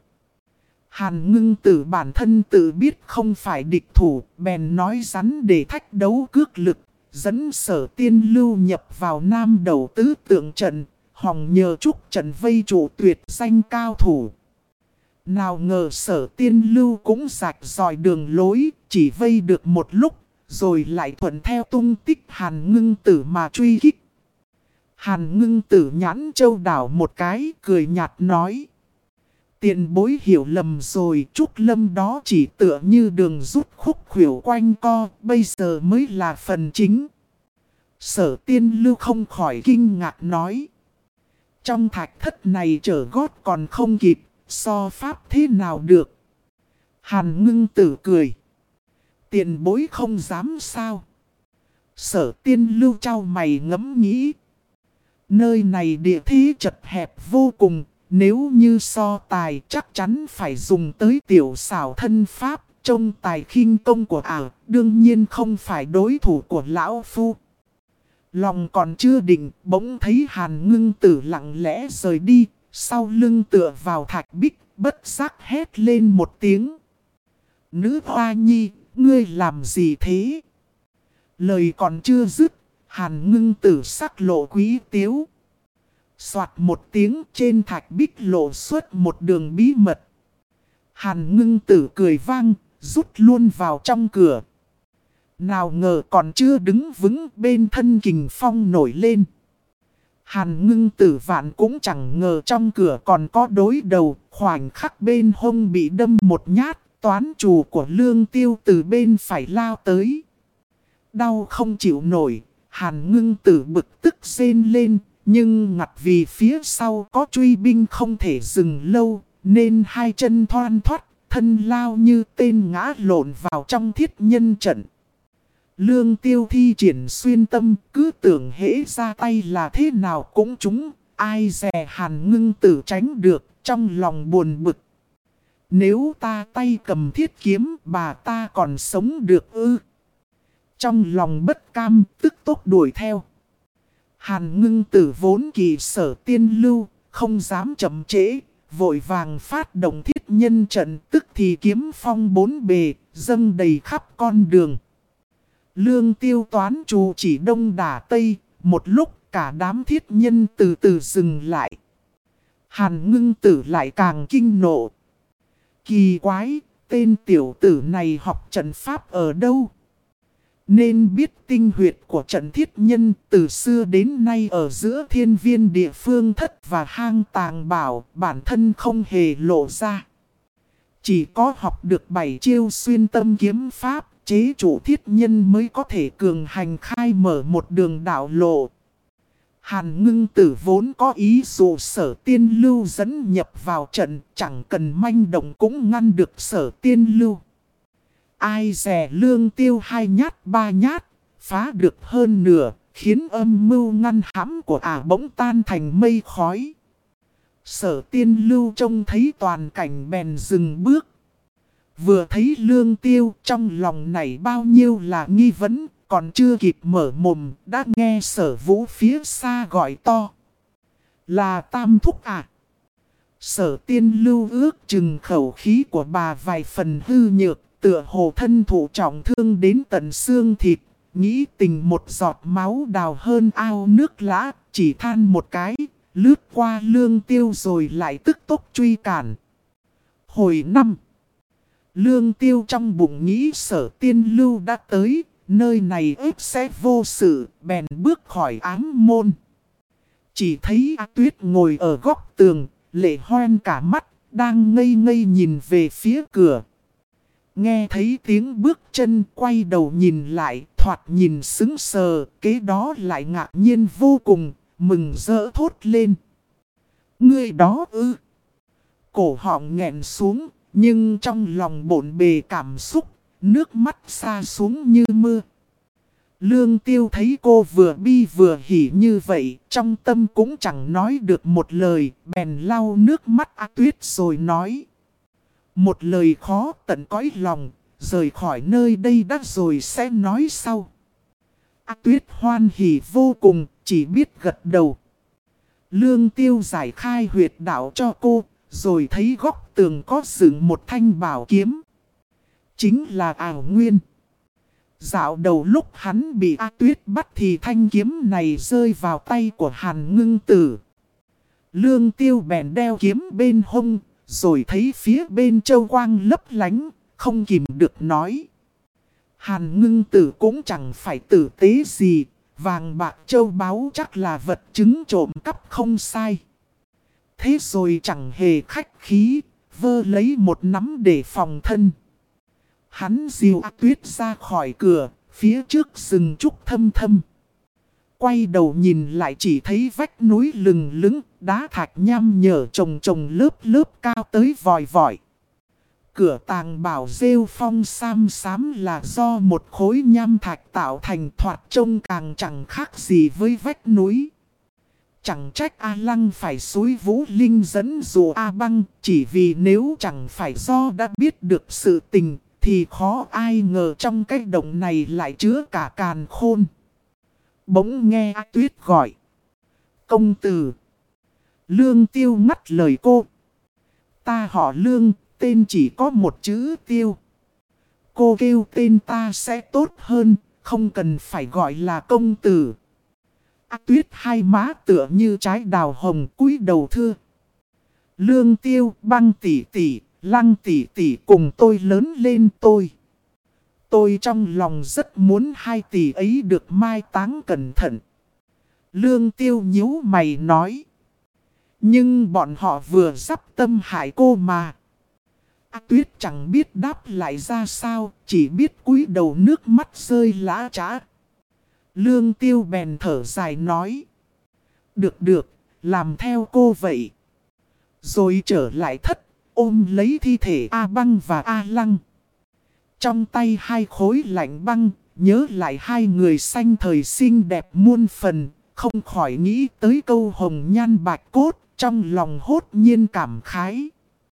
S1: Hàn Ngưng Tử bản thân tự biết không phải địch thủ, bèn nói rắn để thách đấu cước lực, dẫn Sở Tiên Lưu nhập vào Nam Đầu Tứ Tượng Trận, hòng nhờ trúc trận vây trụ tuyệt danh cao thủ. Nào ngờ Sở Tiên Lưu cũng rạch ròi đường lối, chỉ vây được một lúc, rồi lại thuận theo tung tích Hàn Ngưng Tử mà truy kích. Hàn Ngưng Tử nhãn châu đảo một cái, cười nhạt nói. Tiền bối hiểu lầm rồi, Trúc Lâm đó chỉ tựa như đường rút khúc khuỷu quanh co, bây giờ mới là phần chính. Sở Tiên Lưu không khỏi kinh ngạc nói. Trong thạch thất này trở gót còn không kịp, so pháp thế nào được? Hàn Ngưng Tử cười. Tiền bối không dám sao? Sở Tiên Lưu trao mày ngẫm nghĩ. Nơi này địa thế chật hẹp vô cùng, nếu như so tài chắc chắn phải dùng tới tiểu xảo thân pháp, trông tài khinh công của đương nhiên không phải đối thủ của lão phu. Lòng còn chưa định, bỗng thấy Hàn Ngưng Tử lặng lẽ rời đi, sau lưng tựa vào thạch bích, bất giác hét lên một tiếng. Nữ hoa nhi, ngươi làm gì thế? Lời còn chưa dứt, Hàn Ngưng Tử sắc lộ quý tiếu. Soạt một tiếng trên thạch bích lộ xuất một đường bí mật. Hàn Ngưng Tử cười vang, rút luôn vào trong cửa. Nào ngờ còn chưa đứng vững bên thân kình phong nổi lên. Hàn Ngưng Tử vạn cũng chẳng ngờ trong cửa còn có đối đầu, khoảnh khắc bên hông bị đâm một nhát, toán trù của Lương Tiêu từ bên phải lao tới. Đau không chịu nổi, Hàn Ngưng Tử bực tức rên lên, nhưng ngặt vì phía sau có truy binh không thể dừng lâu, nên hai chân thoăn thoắt, thân lao như tên ngã lộn vào trong thiết nhân trận. Lương Tiêu thi triển xuyên tâm, cứ tưởng hễ ra tay là thế nào cũng trúng, ai dè Hàn Ngưng Tử tránh được, trong lòng buồn bực. Nếu ta tay cầm thiết kiếm, bà ta còn sống được ư? Trong lòng bất cam, tức tốc đuổi theo. Hàn Ngưng Tử vốn kỳ sở tiên lưu, không dám chậm trễ, vội vàng phát động thiết nhân trận, tức thì kiếm phong bốn bề, dâng đầy khắp con đường. Lương Tiêu toán trù chỉ đông đả tây, một lúc cả đám thiết nhân từ từ dừng lại. Hàn Ngưng Tử lại càng kinh nộ. Kỳ quái, tên tiểu tử này học trận pháp ở đâu? Nên biết tinh huyệt của trận thiết nhân từ xưa đến nay ở giữa thiên viên địa phương thất và hang tàng bảo, bản thân không hề lộ ra. Chỉ có học được 7 chiêu xuyên tâm kiếm pháp, chế chủ thiết nhân mới có thể cường hành khai mở một đường đạo lộ. Hàn Ngưng Tử vốn có ý dụ Sở Tiên Lưu dẫn nhập vào trận, chẳng cần manh động cũng ngăn được Sở Tiên Lưu. Ai dè Lương Tiêu 2 nhát 3 nhát, phá được hơn nửa, khiến âm mưu ngăn hãm của bỗng tan thành mây khói. Sở Tiên Lưu trông thấy toàn cảnh bèn dừng bước. Vừa thấy Lương Tiêu, trong lòng này bao nhiêu là nghi vấn, còn chưa kịp mở mồm, đã nghe Sở Vũ phía xa gọi to. Là Tam Thúc à? Sở Tiên Lưu ước chừng khẩu khí của bà vài phần hư nhược, tựa hồ thân thụ trọng thương đến tận xương thịt, nghĩ tình một giọt máu đào hơn ao nước lã, chỉ than một cái, lướt qua Lương Tiêu rồi lại tức tốc truy cản. Hồi 5. Lương Tiêu trong bụng nghĩ Sở Tiên Lưu đã tới, nơi này ếp sẽ vô sự, bèn bước khỏi ám môn. Chỉ thấy A Tuyết ngồi ở góc tường, lệ hoen cả mắt, đang ngây ngây nhìn về phía cửa. Nghe thấy tiếng bước chân, quay đầu nhìn lại, thoạt nhìn sững sờ, kế đó lại ngạc nhiên vô cùng, mừng rỡ thốt lên. Ngươi đó ư? Cổ họng nghẹn xuống, nhưng trong lòng bộn bề cảm xúc, nước mắt xa xuống như mưa. Lương Tiêu thấy cô vừa bi vừa hỉ như vậy, trong tâm cũng chẳng nói được một lời, bèn lau nước mắt A Tuyết rồi nói. Một lời khó tận cõi lòng, rời khỏi nơi đây đã rồi sẽ nói sau. A Tuyết hoan hỉ vô cùng, chỉ biết gật đầu. Lương Tiêu giải khai huyệt đạo cho cô, rồi thấy góc tường có dựng một thanh bảo kiếm. Chính là Ảo Nguyên. Dạo đầu lúc hắn bị A Tuyết bắt thì thanh kiếm này rơi vào tay của Hàn Ngưng Tử. Lương Tiêu bèn đeo kiếm bên hông, rồi thấy phía bên châu quang lấp lánh, không kìm được nói. Hàn Ngưng Tử cũng chẳng phải tử tế gì, vàng bạc châu báu chắc là vật chứng trộm cắp không sai. Thế rồi chẳng hề khách khí, vơ lấy một nắm để phòng thân. Hắn dìu A Tuyết ra khỏi cửa, phía trước rừng trúc thâm thâm. Quay đầu nhìn lại chỉ thấy vách núi lừng lững, đá thạch nham nhở chồng chồng lớp lớp cao tới vòi vòi. Cửa tàng bảo rêu phong sam xám là do một khối nham thạch tạo thành, thoạt trông càng chẳng khác gì với vách núi. Chẳng trách A Lăng phải xúi Vũ Linh dẫn dụ A Băng, chỉ vì nếu chẳng phải do đã biết được sự tình, thì khó ai ngờ trong cái động này lại chứa cả càn khôn. Bỗng nghe A Tuyết gọi. Công tử. Lương Tiêu ngắt lời cô. Ta họ Lương, tên chỉ có một chữ Tiêu. Cô kêu tên ta sẽ tốt hơn, không cần phải gọi là công tử. A Tuyết hai má tựa như trái đào hồng cúi đầu thưa. Lương Tiêu, Băng tỷ tỷ, Lăng tỷ tỷ cùng tôi lớn lên tôi. Tôi trong lòng rất muốn hai tỷ ấy được mai táng cẩn thận. Lương Tiêu nhíu mày nói. Nhưng bọn họ vừa sắp tâm hại cô mà. A Tuyết chẳng biết đáp lại ra sao, chỉ biết cúi đầu nước mắt rơi lã chã. Lương Tiêu bèn thở dài nói. Được được, làm theo cô vậy. Rồi trở lại thất, ôm lấy thi thể A Băng và A Lăng. Trong tay hai khối lạnh băng, nhớ lại hai người sanh thời xinh đẹp muôn phần, không khỏi nghĩ tới câu hồng nhan bạch cốt, trong lòng hốt nhiên cảm khái.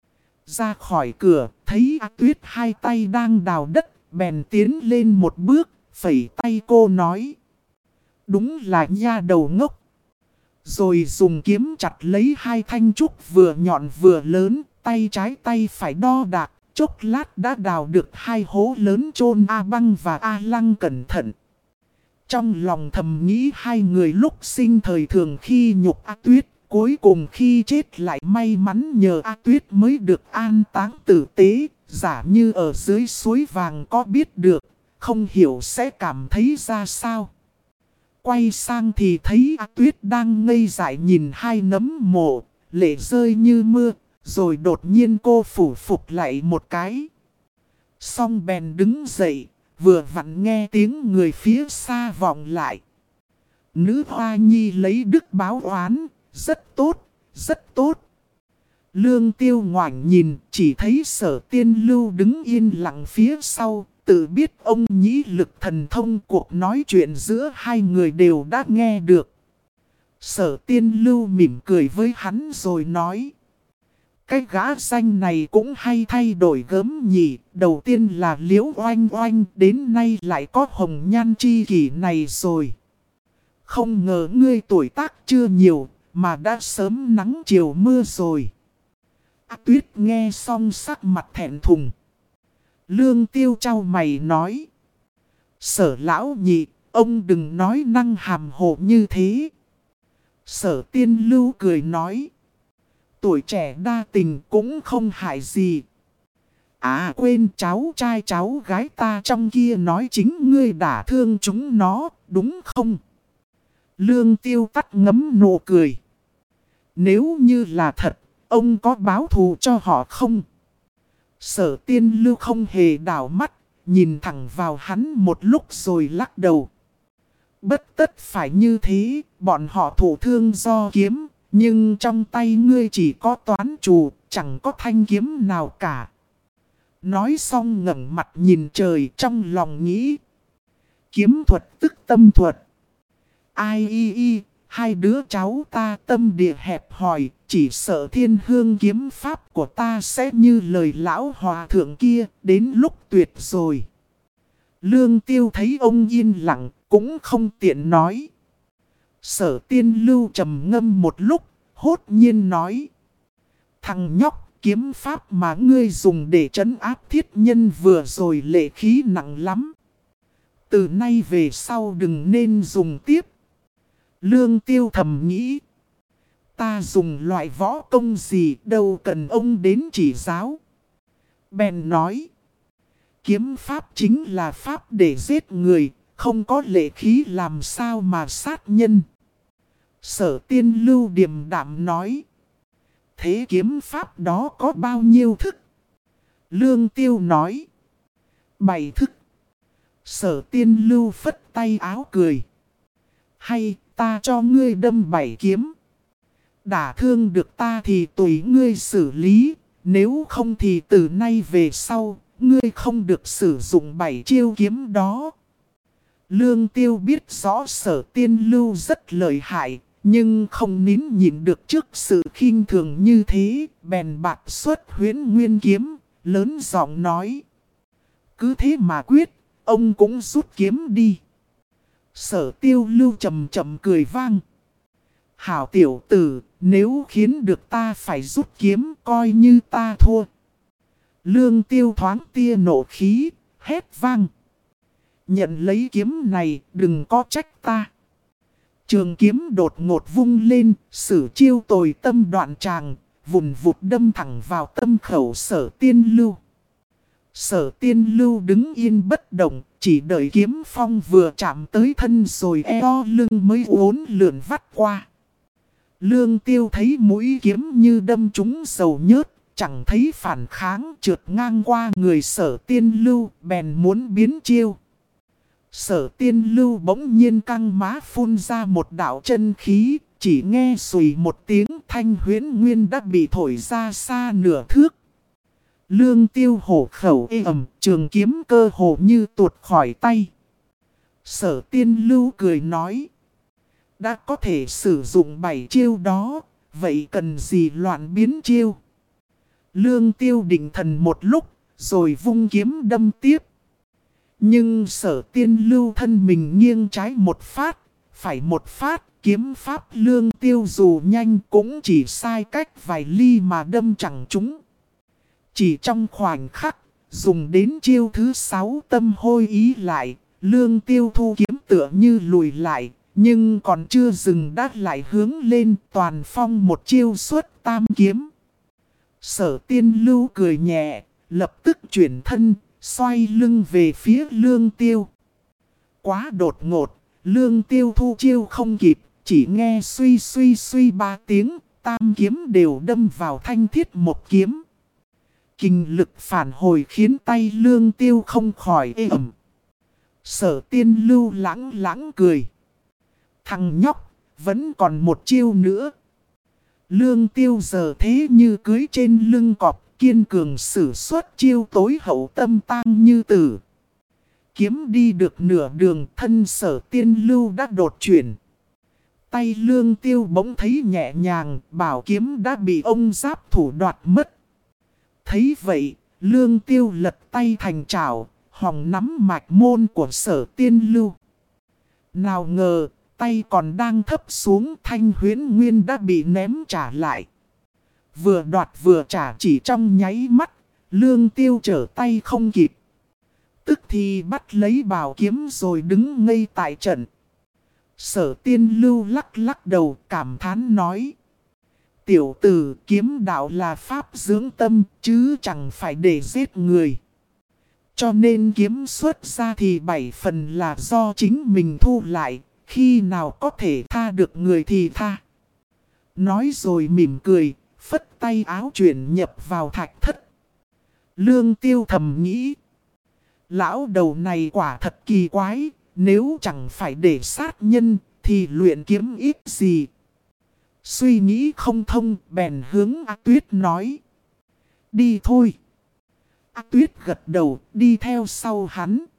S1: Ra khỏi cửa, thấy A Tuyết hai tay đang đào đất, bèn tiến lên một bước, phẩy tay cô nói. Đúng là nha đầu ngốc. Rồi dùng kiếm chặt lấy hai thanh trúc vừa nhọn vừa lớn, tay trái tay phải đo đạc, chốc lát đã đào được hai hố lớn chôn A Băng và A Lăng cẩn thận. Trong lòng thầm nghĩ hai người lúc sinh thời thường khi nhục A Tuyết, cuối cùng khi chết lại may mắn nhờ A Tuyết mới được an táng tử tế, giả như ở dưới suối vàng có biết được, không hiểu sẽ cảm thấy ra sao. Quay sang thì thấy A Tuyết đang ngây dại nhìn hai nấm mộ, lệ rơi như mưa, rồi đột nhiên cô phủ phục lại một cái. Xong bèn đứng dậy, vừa vặn nghe tiếng người phía xa vọng lại. Nữ hoa nhi lấy đức báo oán, rất tốt, rất tốt. Lương Tiêu ngoảnh nhìn, chỉ thấy Sở Tiên Lưu đứng yên lặng phía sau. Tự biết ông nhĩ lực thần thông, cuộc nói chuyện giữa hai người đều đã nghe được. Sở Tiên Lưu mỉm cười với hắn rồi nói. Cái gã danh này cũng hay thay đổi gớm nhỉ. Đầu tiên là Liễu Oanh Oanh, đến nay lại có hồng nhan chi kỷ này rồi. Không ngờ ngươi tuổi tác chưa nhiều, mà đã sớm nắng chiều mưa rồi. A Tuyết nghe xong sắc mặt thẹn thùng. Lương Tiêu chau mày nói. Sở lão nhị, ông đừng nói năng hàm hồ như thế. Sở Tiên Lưu cười nói. Tuổi trẻ đa tình cũng không hại gì. À quên, cháu trai cháu gái ta trong kia nói chính ngươi đả thương chúng nó, đúng không? Lương Tiêu tắt ngấm nụ cười. Nếu như là thật, ông có báo thù cho họ không? Sở Tiên Lưu không hề đảo mắt, nhìn thẳng vào hắn một lúc rồi lắc đầu. Bất tất phải như thế, bọn họ thụ thương do kiếm, nhưng trong tay ngươi chỉ có toán trù, chẳng có thanh kiếm nào cả. Nói xong ngẩng mặt nhìn trời, trong lòng nghĩ. Kiếm thuật tức tâm thuật. Ai hai đứa cháu ta tâm địa hẹp hòi, chỉ sợ thiên hương kiếm pháp của ta sẽ như lời lão hòa thượng kia, đến lúc tuyệt rồi. Lương Tiêu thấy ông yên lặng, cũng không tiện nói. Sở Tiên Lưu trầm ngâm một lúc, hốt nhiên nói. Thằng nhóc, kiếm pháp mà ngươi dùng để trấn áp thiết nhân vừa rồi lệ khí nặng lắm. Từ nay về sau đừng nên dùng tiếp. Lương Tiêu thầm nghĩ. Ta dùng loại võ công gì đâu cần ông đến chỉ giáo. Bèn nói. Kiếm pháp chính là pháp để giết người, không có lệ khí làm sao mà sát nhân. Sở Tiên Lưu điềm đạm nói. Thế kiếm pháp đó có bao nhiêu thức? Lương Tiêu nói. 7 thức. Sở Tiên Lưu phất tay áo cười. Hay ta cho ngươi đâm 7 kiếm. Đả thương được ta thì tùy ngươi xử lý. Nếu không thì từ nay về sau, ngươi không được sử dụng 7 chiêu kiếm đó. Lương Tiêu biết rõ Sở Tiên Lưu rất lợi hại, nhưng không nín nhịn được trước sự khinh thường như thế, bèn bạt xuất Huyễn Nguyên kiếm, lớn giọng nói. Cứ thế mà quyết, ông cũng rút kiếm đi. Sở Tiêu Lưu chậm chậm cười vang. Hảo tiểu tử, nếu khiến được ta phải rút kiếm, coi như ta thua. Lương Tiêu thoáng tia nộ khí, hét vang. Nhận lấy kiếm này, đừng có trách ta. Trường kiếm đột ngột vung lên, sử chiêu tồi tâm đoạn tràng, vùn vụt đâm thẳng vào tâm khẩu Sở Tiên Lưu. Sở Tiên Lưu đứng yên bất động, chỉ đợi kiếm phong vừa chạm tới thân rồi eo lưng mới uốn lượn vắt qua. Lương Tiêu thấy mũi kiếm như đâm trúng dầu nhớt, chẳng thấy phản kháng, trượt ngang qua người Sở Tiên Lưu, bèn muốn biến chiêu. Sở Tiên Lưu bỗng nhiên căng má phun ra một đạo chân khí, chỉ nghe xùy một tiếng, thanh Huyễn Nguyên đã bị thổi ra xa nửa thước. Lương Tiêu hổ khẩu ê ầm, trường kiếm cơ hồ như tuột khỏi tay. Sở Tiên Lưu cười nói. Đã có thể sử dụng 7 chiêu đó, vậy cần gì loạn biến chiêu? Lương Tiêu định thần một lúc, rồi vung kiếm đâm tiếp. Nhưng Sở Tiên Lưu thân mình nghiêng trái một phát, phải một phát. Kiếm pháp Lương Tiêu dù nhanh cũng chỉ sai cách vài ly mà đâm chẳng trúng. Chỉ trong khoảnh khắc, dùng đến chiêu thứ 6 tâm hôi ý lại, Lương Tiêu thu kiếm tựa như lùi lại, nhưng còn chưa dừng đã lại hướng lên toàn phong một chiêu xuất tam kiếm. Sở Tiên Lưu cười nhẹ, lập tức chuyển thân, xoay lưng về phía Lương Tiêu. Quá đột ngột, Lương Tiêu thu chiêu không kịp, chỉ nghe suy suy suy 3 tiếng, tam kiếm đều đâm vào thanh thiết một kiếm. Kình lực phản hồi khiến tay Lương Tiêu không khỏi ê ẩm. Sở Tiên Lưu lãng lãng cười. Thằng nhóc, vẫn còn một chiêu nữa. Lương Tiêu giờ thế như cưới trên lưng cọp, kiên cường sử xuất chiêu tối hậu tâm tang như tử. Kiếm đi được nửa đường, thân Sở Tiên Lưu đã đột chuyển. Tay Lương Tiêu bỗng thấy nhẹ nhàng, bảo kiếm đã bị ông giáp thủ đoạt mất. Thấy vậy, Lương Tiêu lật tay thành chảo, hòng nắm mạch môn của Sở Tiên Lưu. Nào ngờ, tay còn đang thấp xuống, thanh huyễn nguyên đã bị ném trả lại. Vừa đoạt vừa trả chỉ trong nháy mắt, Lương Tiêu trở tay không kịp. Tức thì bắt lấy bảo kiếm rồi đứng ngây tại trận. Sở Tiên Lưu lắc lắc đầu cảm thán nói. Tiểu tử, kiếm đạo là pháp dưỡng tâm chứ chẳng phải để giết người. Cho nên kiếm xuất ra thì 7 phần là do chính mình thu lại, khi nào có thể tha được người thì tha. Nói rồi mỉm cười, phất tay áo chuyển nhập vào thạch thất. Lương Tiêu thầm nghĩ. Lão đầu này quả thật kỳ quái, nếu chẳng phải để sát nhân thì luyện kiếm ít gì. Suy nghĩ không thông, bèn hướng A Tuyết nói. Đi thôi. A Tuyết gật đầu, đi theo sau hắn.